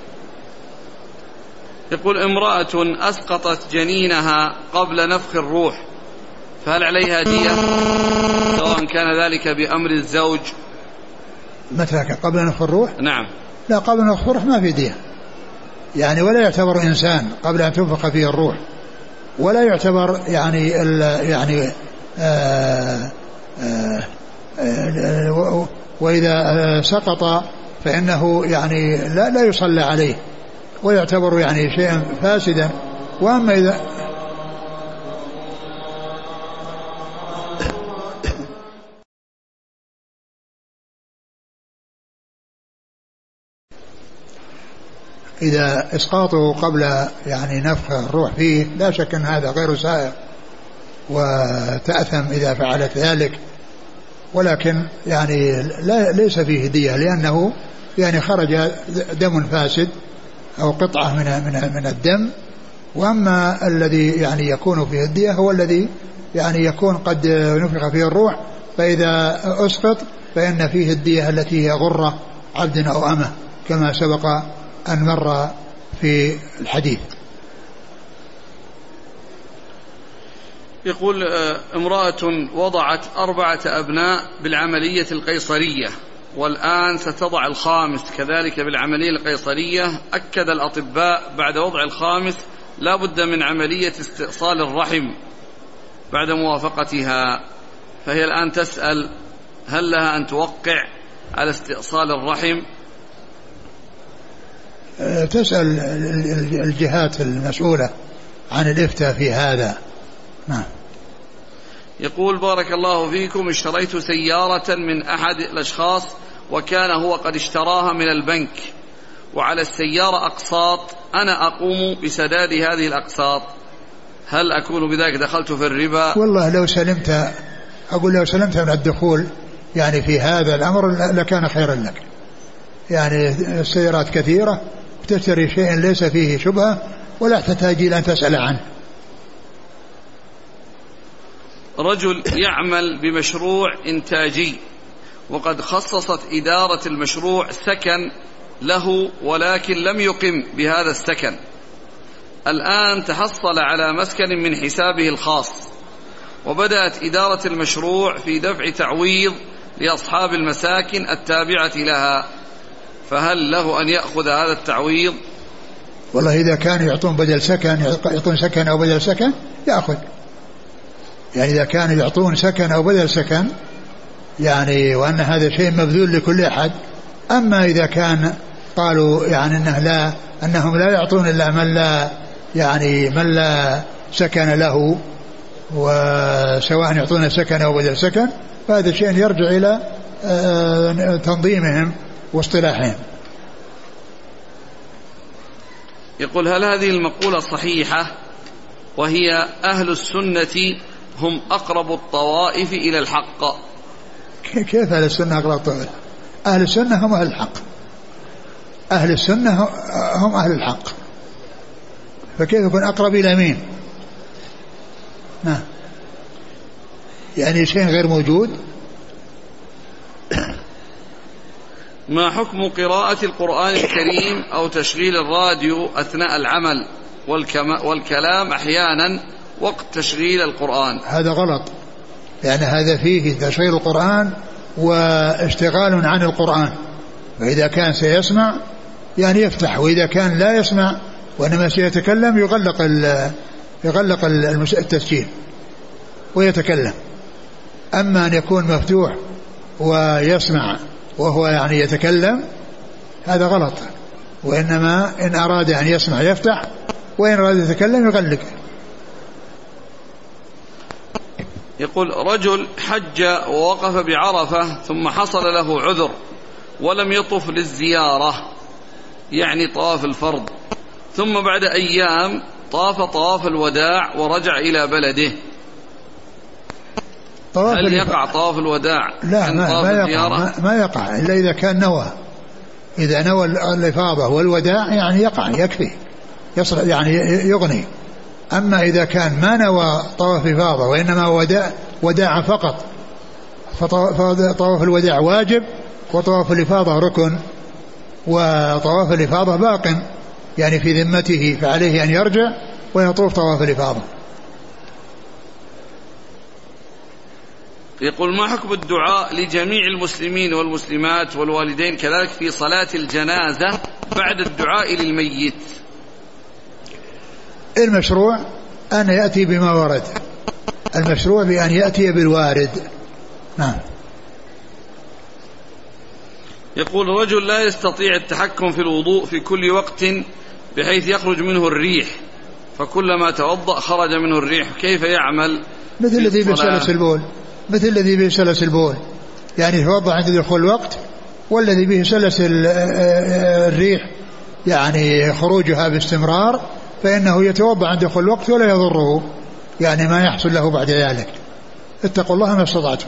[SPEAKER 1] يقول امرأة أسقطت جنينها قبل نفخ الروح، فهل عليها دية سواء كان ذلك بأمر الزوج؟
[SPEAKER 2] متى قبل نفخ الروح؟
[SPEAKER 1] نعم.
[SPEAKER 2] لا، قبل نفخ الروح ما في دية، يعني ولا يعتبر إنسان قبل أن تنفخ فيه الروح، ولا يعتبر يعني وإذا سقط فإنه يعني لا يصلى عليه ويعتبر يعني شيئا فاسدا. وأما إذا إسقاطه قبل يعني نفخ الروح فيه لا شك أن هذا غير سائغ وتأثم إذا فعلت ذلك، ولكن يعني ليس فيه دية، لأنه يعني خرج دم فاسد أو قطعة من الدم. وأما الذي يعني يكون فيه الدية هو الذي يعني يكون قد نفخ فيه الروح، فإذا أسقط فإن فيه الدية التي هي غرة عبد أو أمة، كما سبق أن مر في الحديث.
[SPEAKER 1] يقول امرأة وضعت 4 أبناء بالعملية القيصرية، والآن ستضع الخامس كذلك بالعملية القيصرية. أكد الأطباء بعد وضع الخامس لا بد من عملية استئصال الرحم بعد موافقتها، فهي الآن تسأل هل لها أن توقع على استئصال الرحم؟
[SPEAKER 2] تسأل الجهات المسؤولة عن الإفتاء في هذا. نعم.
[SPEAKER 1] يقول بارك الله فيكم، اشتريت سيارة من أحد الأشخاص وكان هو قد اشتراها من البنك، وعلى السيارة أقساط، أنا أقوم بسداد هذه الأقساط، هل أكون بذلك دخلت في الربا؟
[SPEAKER 2] والله لو سلمت من الدخول يعني في هذا الأمر لكان خيرا لك. يعني السيارات كثيرة، تشتري شيء ليس فيه شبهة ولا تحتاج إلى أن تسأل عنه.
[SPEAKER 1] رجل يعمل بمشروع إنتاجي وقد خصصت إدارة المشروع سكن له، ولكن لم يقم بهذا السكن. الآن تحصل على مسكن من حسابه الخاص، وبدأت إدارة المشروع في دفع تعويض لأصحاب المساكن التابعة لها، فهل له أن يأخذ هذا التعويض؟
[SPEAKER 2] والله إذا كانوا يعطون بدل سكن، يعطون سكن أو بدل سكن يأخذ. يعني إذا كانوا يعطون سكن أو بدل سكن يعني وأن هذا شيء مبذول لكل أحد. أما إذا كان قالوا يعني أنهم لا يعطون إلا من لا سكن له، وسواء يعطون سكن أو بدل سكن، فهذا شيء يرجع إلى تنظيمهم واصطلاحهم.
[SPEAKER 1] يقول هل هذه المقولة صحيحة، وهي أهل السنة هم أقرب الطوائف إلى الحق؟
[SPEAKER 2] كيف أهل السنة أقرب الطوائف؟ أهل السنة هم أهل الحق، أهل السنة هم أهل الحق، فكيف يكون أقرب إلى مين؟ نعم، يعني شيء غير موجود.
[SPEAKER 1] ما حكم قراءة القرآن الكريم أو تشغيل الراديو أثناء العمل والكلام أحيانا وقت تشغيل القرآن؟
[SPEAKER 2] هذا غلط، لأن هذا فيه تشغيل القرآن واشتغال عن القرآن. فإذا كان سيسمع يعني يفتح، وإذا كان لا يسمع وإنما سيتكلم يغلق التسجيل ويتكلم. أما أن يكون مفتوح ويسمع وهو يعني يتكلم هذا غلط، وإنما إن أراد أن يسمع يفتح، وإن أراد يتكلم يغلق.
[SPEAKER 1] يقول رجل حج ووقف بعرفة ثم حصل له عذر ولم يطف للزيارة، يعني طواف الفرض، ثم بعد أيام طاف طواف الوداع ورجع إلى بلده، هل يقع طواف الوداع؟
[SPEAKER 2] لا، ما يقع إلا إذا كان نوى. إذا نوى الإفاضة والوداع يعني يقع، يكفي يصل يعني يغني. أما إذا كان ما نوى طواف إفاضة وإنما وداع فقط، فطواف الوداع واجب وطواف الإفاضة ركن، وطواف الإفاضة باق يعني في ذمته، فعليه أن يرجع ويطوف طواف الإفاضة.
[SPEAKER 1] يقول ما حكم الدعاء لجميع المسلمين والمسلمات والوالدين كذلك في صلاة الجنازة بعد الدعاء للميت؟
[SPEAKER 2] المشروع أن يأتي بما ورد، المشروع بأن يأتي بالوارد. نعم.
[SPEAKER 1] يقول رجل لا يستطيع التحكم في الوضوء في كل وقت بحيث يخرج منه الريح، فكلما توضأ خرج منه الريح، كيف يعمل؟
[SPEAKER 2] مثل الذي به سلس البول، يعني يتوضأ عند دخول الوقت، والذي به سلس الريح يعني خروجها باستمرار، فإنه يتوضأ عند دخول الوقت ولا يضره يعني ما يحصل له بعد ذلك. اتقوا الله ما استطعتم.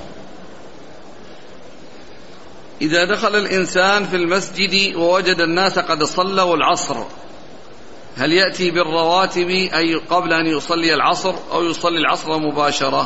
[SPEAKER 1] إذا دخل الإنسان في المسجد ووجد الناس قد صلوا العصر، هل يأتي بالرواتب أي قبل أن يصلي العصر أو يصلي العصر مباشرة؟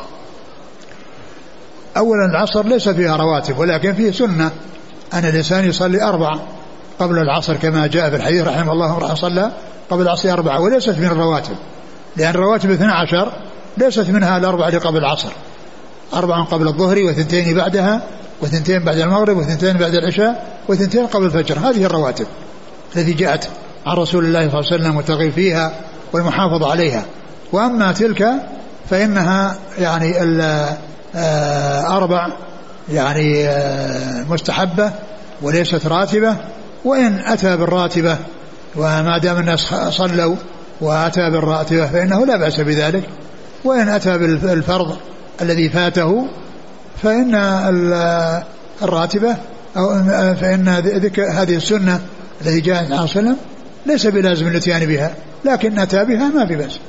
[SPEAKER 2] أولا العصر ليس فيها رواتب، ولكن فيه سنة أن الإنسان يصلي 4 قبل العصر كما جاء في الحديث رحمه الله صلى قبل العصر 4، وليست من الرواتب، لأن الرواتب 12 ليست منها ال4 قبل العصر، 4 قبل الظهر و2 بعدها و2 بعد المغرب و2 بعد العشاء و2 قبل الفجر. هذه الرواتب التي جاءت عن رسول الله صلى الله عليه وسلم والترغيب فيها والمحافظة عليها. وأما تلك فإنها يعني 4 يعني مستحبة وليست راتبة، وإن أتى بالراتبة وما دام الناس صلوا وأتى بالراتبة فإنه لا بأس بذلك، وإن أتى بالفرض الذي فاته فإن الراتبة أو فإن هذه السنة التي جاءت عن صلى الله عليه وسلم ليس بلازم الاتيان بها، لكن أتى بها ما في بأس.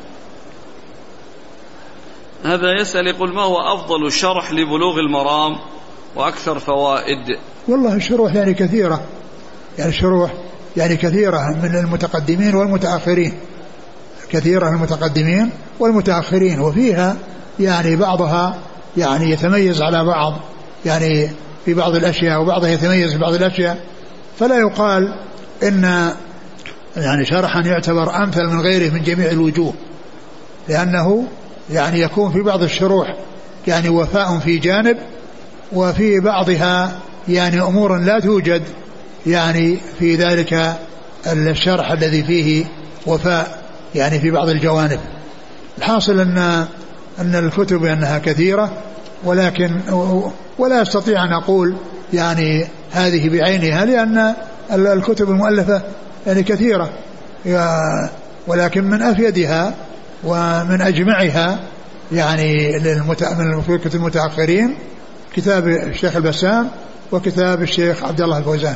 [SPEAKER 1] هذا يسأل يقول ما هو أفضل شرح لبلوغ المرام وأكثر فوائد؟
[SPEAKER 2] والله الشروح يعني كثيرة، يعني الشروح يعني كثيرة من المتقدمين والمتأخرين، كثيرة من المتقدمين والمتأخرين، وفيها يعني بعضها يعني يتميز على بعض يعني في بعض الأشياء، وبعضها يتميز في بعض الأشياء، فلا يقال إن يعني شرحا يعتبر أمثل من غيره من جميع الوجوه، لأنه يعني يكون في بعض الشروح يعني وفاء في جانب، وفي بعضها يعني أمور لا توجد يعني في ذلك الشرح الذي فيه وفاء يعني في بعض الجوانب. الحاصل أن الكتب أنها كثيرة، ولكن ولا أستطيع أن أقول يعني هذه بعينها، لأن الكتب المؤلفة يعني كثيرة، ولكن من أفيدها ومن أجمعها يعني من كتب المتأخرين كتاب الشيخ البسام وكتاب الشيخ عبد الله الفوزان.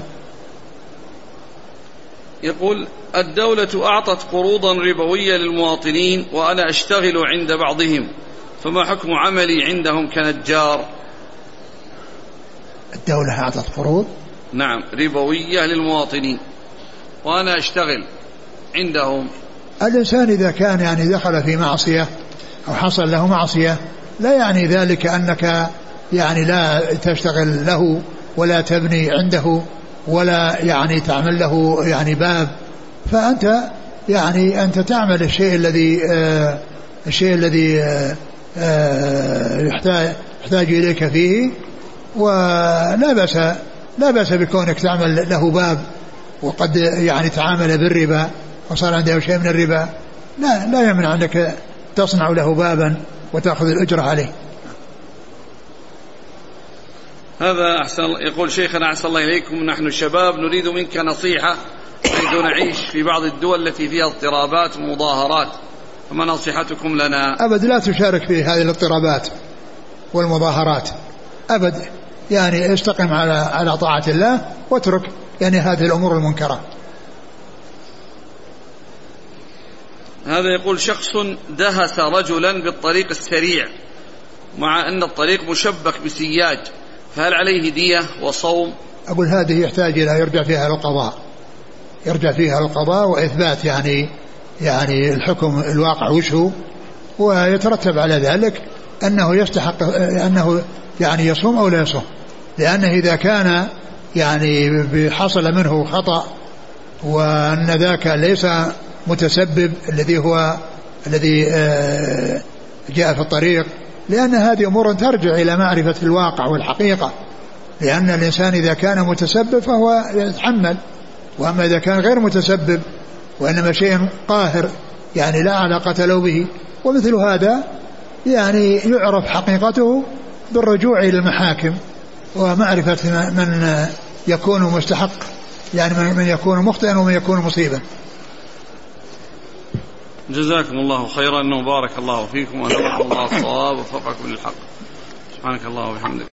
[SPEAKER 1] يقول الدولة أعطت قروضا ربوية للمواطنين وأنا أشتغل عند بعضهم، فما حكم عملي عندهم كنجار؟
[SPEAKER 2] الدولة أعطت قروض
[SPEAKER 1] نعم ربوية للمواطنين وأنا أشتغل عندهم.
[SPEAKER 2] الإنسان إذا كان يعني دخل في معصية أو حصل له معصية لا يعني ذلك أنك يعني لا تشتغل له ولا تبني عنده ولا يعني تعمل له يعني باب، فأنت يعني أنت تعمل الشيء الذي يحتاج إليك فيه، ولا بأس بكونك تعمل له باب وقد يعني تعامل بالربا وصار عنده شيء من الربا، لا يمنع أنك تصنع له بابا وتأخذ الأجرة عليه.
[SPEAKER 1] هذا أحسن. يقول شيخنا أحسن الله إليكم، نحن الشباب نريد منك نصيحة حيث نعيش في بعض الدول التي فيها اضطرابات ومظاهرات، فما نصيحتكم لنا؟
[SPEAKER 2] أبد لا تشارك في هذه الاضطرابات والمظاهرات أبد، يعني استقم على طاعة الله واترك يعني هذه الأمور المنكرة.
[SPEAKER 1] هذا يقول شخص دهس رجلا بالطريق السريع مع أن الطريق مشبك بسياج، فهل عليه دية وصوم؟
[SPEAKER 2] أقول هذه يحتاج إلى يرجع فيها القضاء وإثبات يعني الحكم الواقع وشه، ويترتب على ذلك أنه يستحق أنه يعني يصوم أو لا يصوم، لأنه إذا كان يعني حصل منه خطأ وأن ذاك ليس متسبب الذي جاء في الطريق، لأن هذه أمور ترجع إلى معرفة الواقع والحقيقة، لأن الإنسان إذا كان متسبب فهو يتحمل، وأما إذا كان غير متسبب وإنما شيء قاهر يعني لا علاقة له به، ومثل هذا يعني يعرف حقيقته بالرجوع إلى المحاكم ومعرفة من يكون مستحق، يعني من يكون مخطئا ومن يكون مصيبا.
[SPEAKER 1] جزاكم الله خيرا، وبارك الله فيكم، ونرجو الله الصواب ووفقكم للحق. سبحانك الله وبحمدك.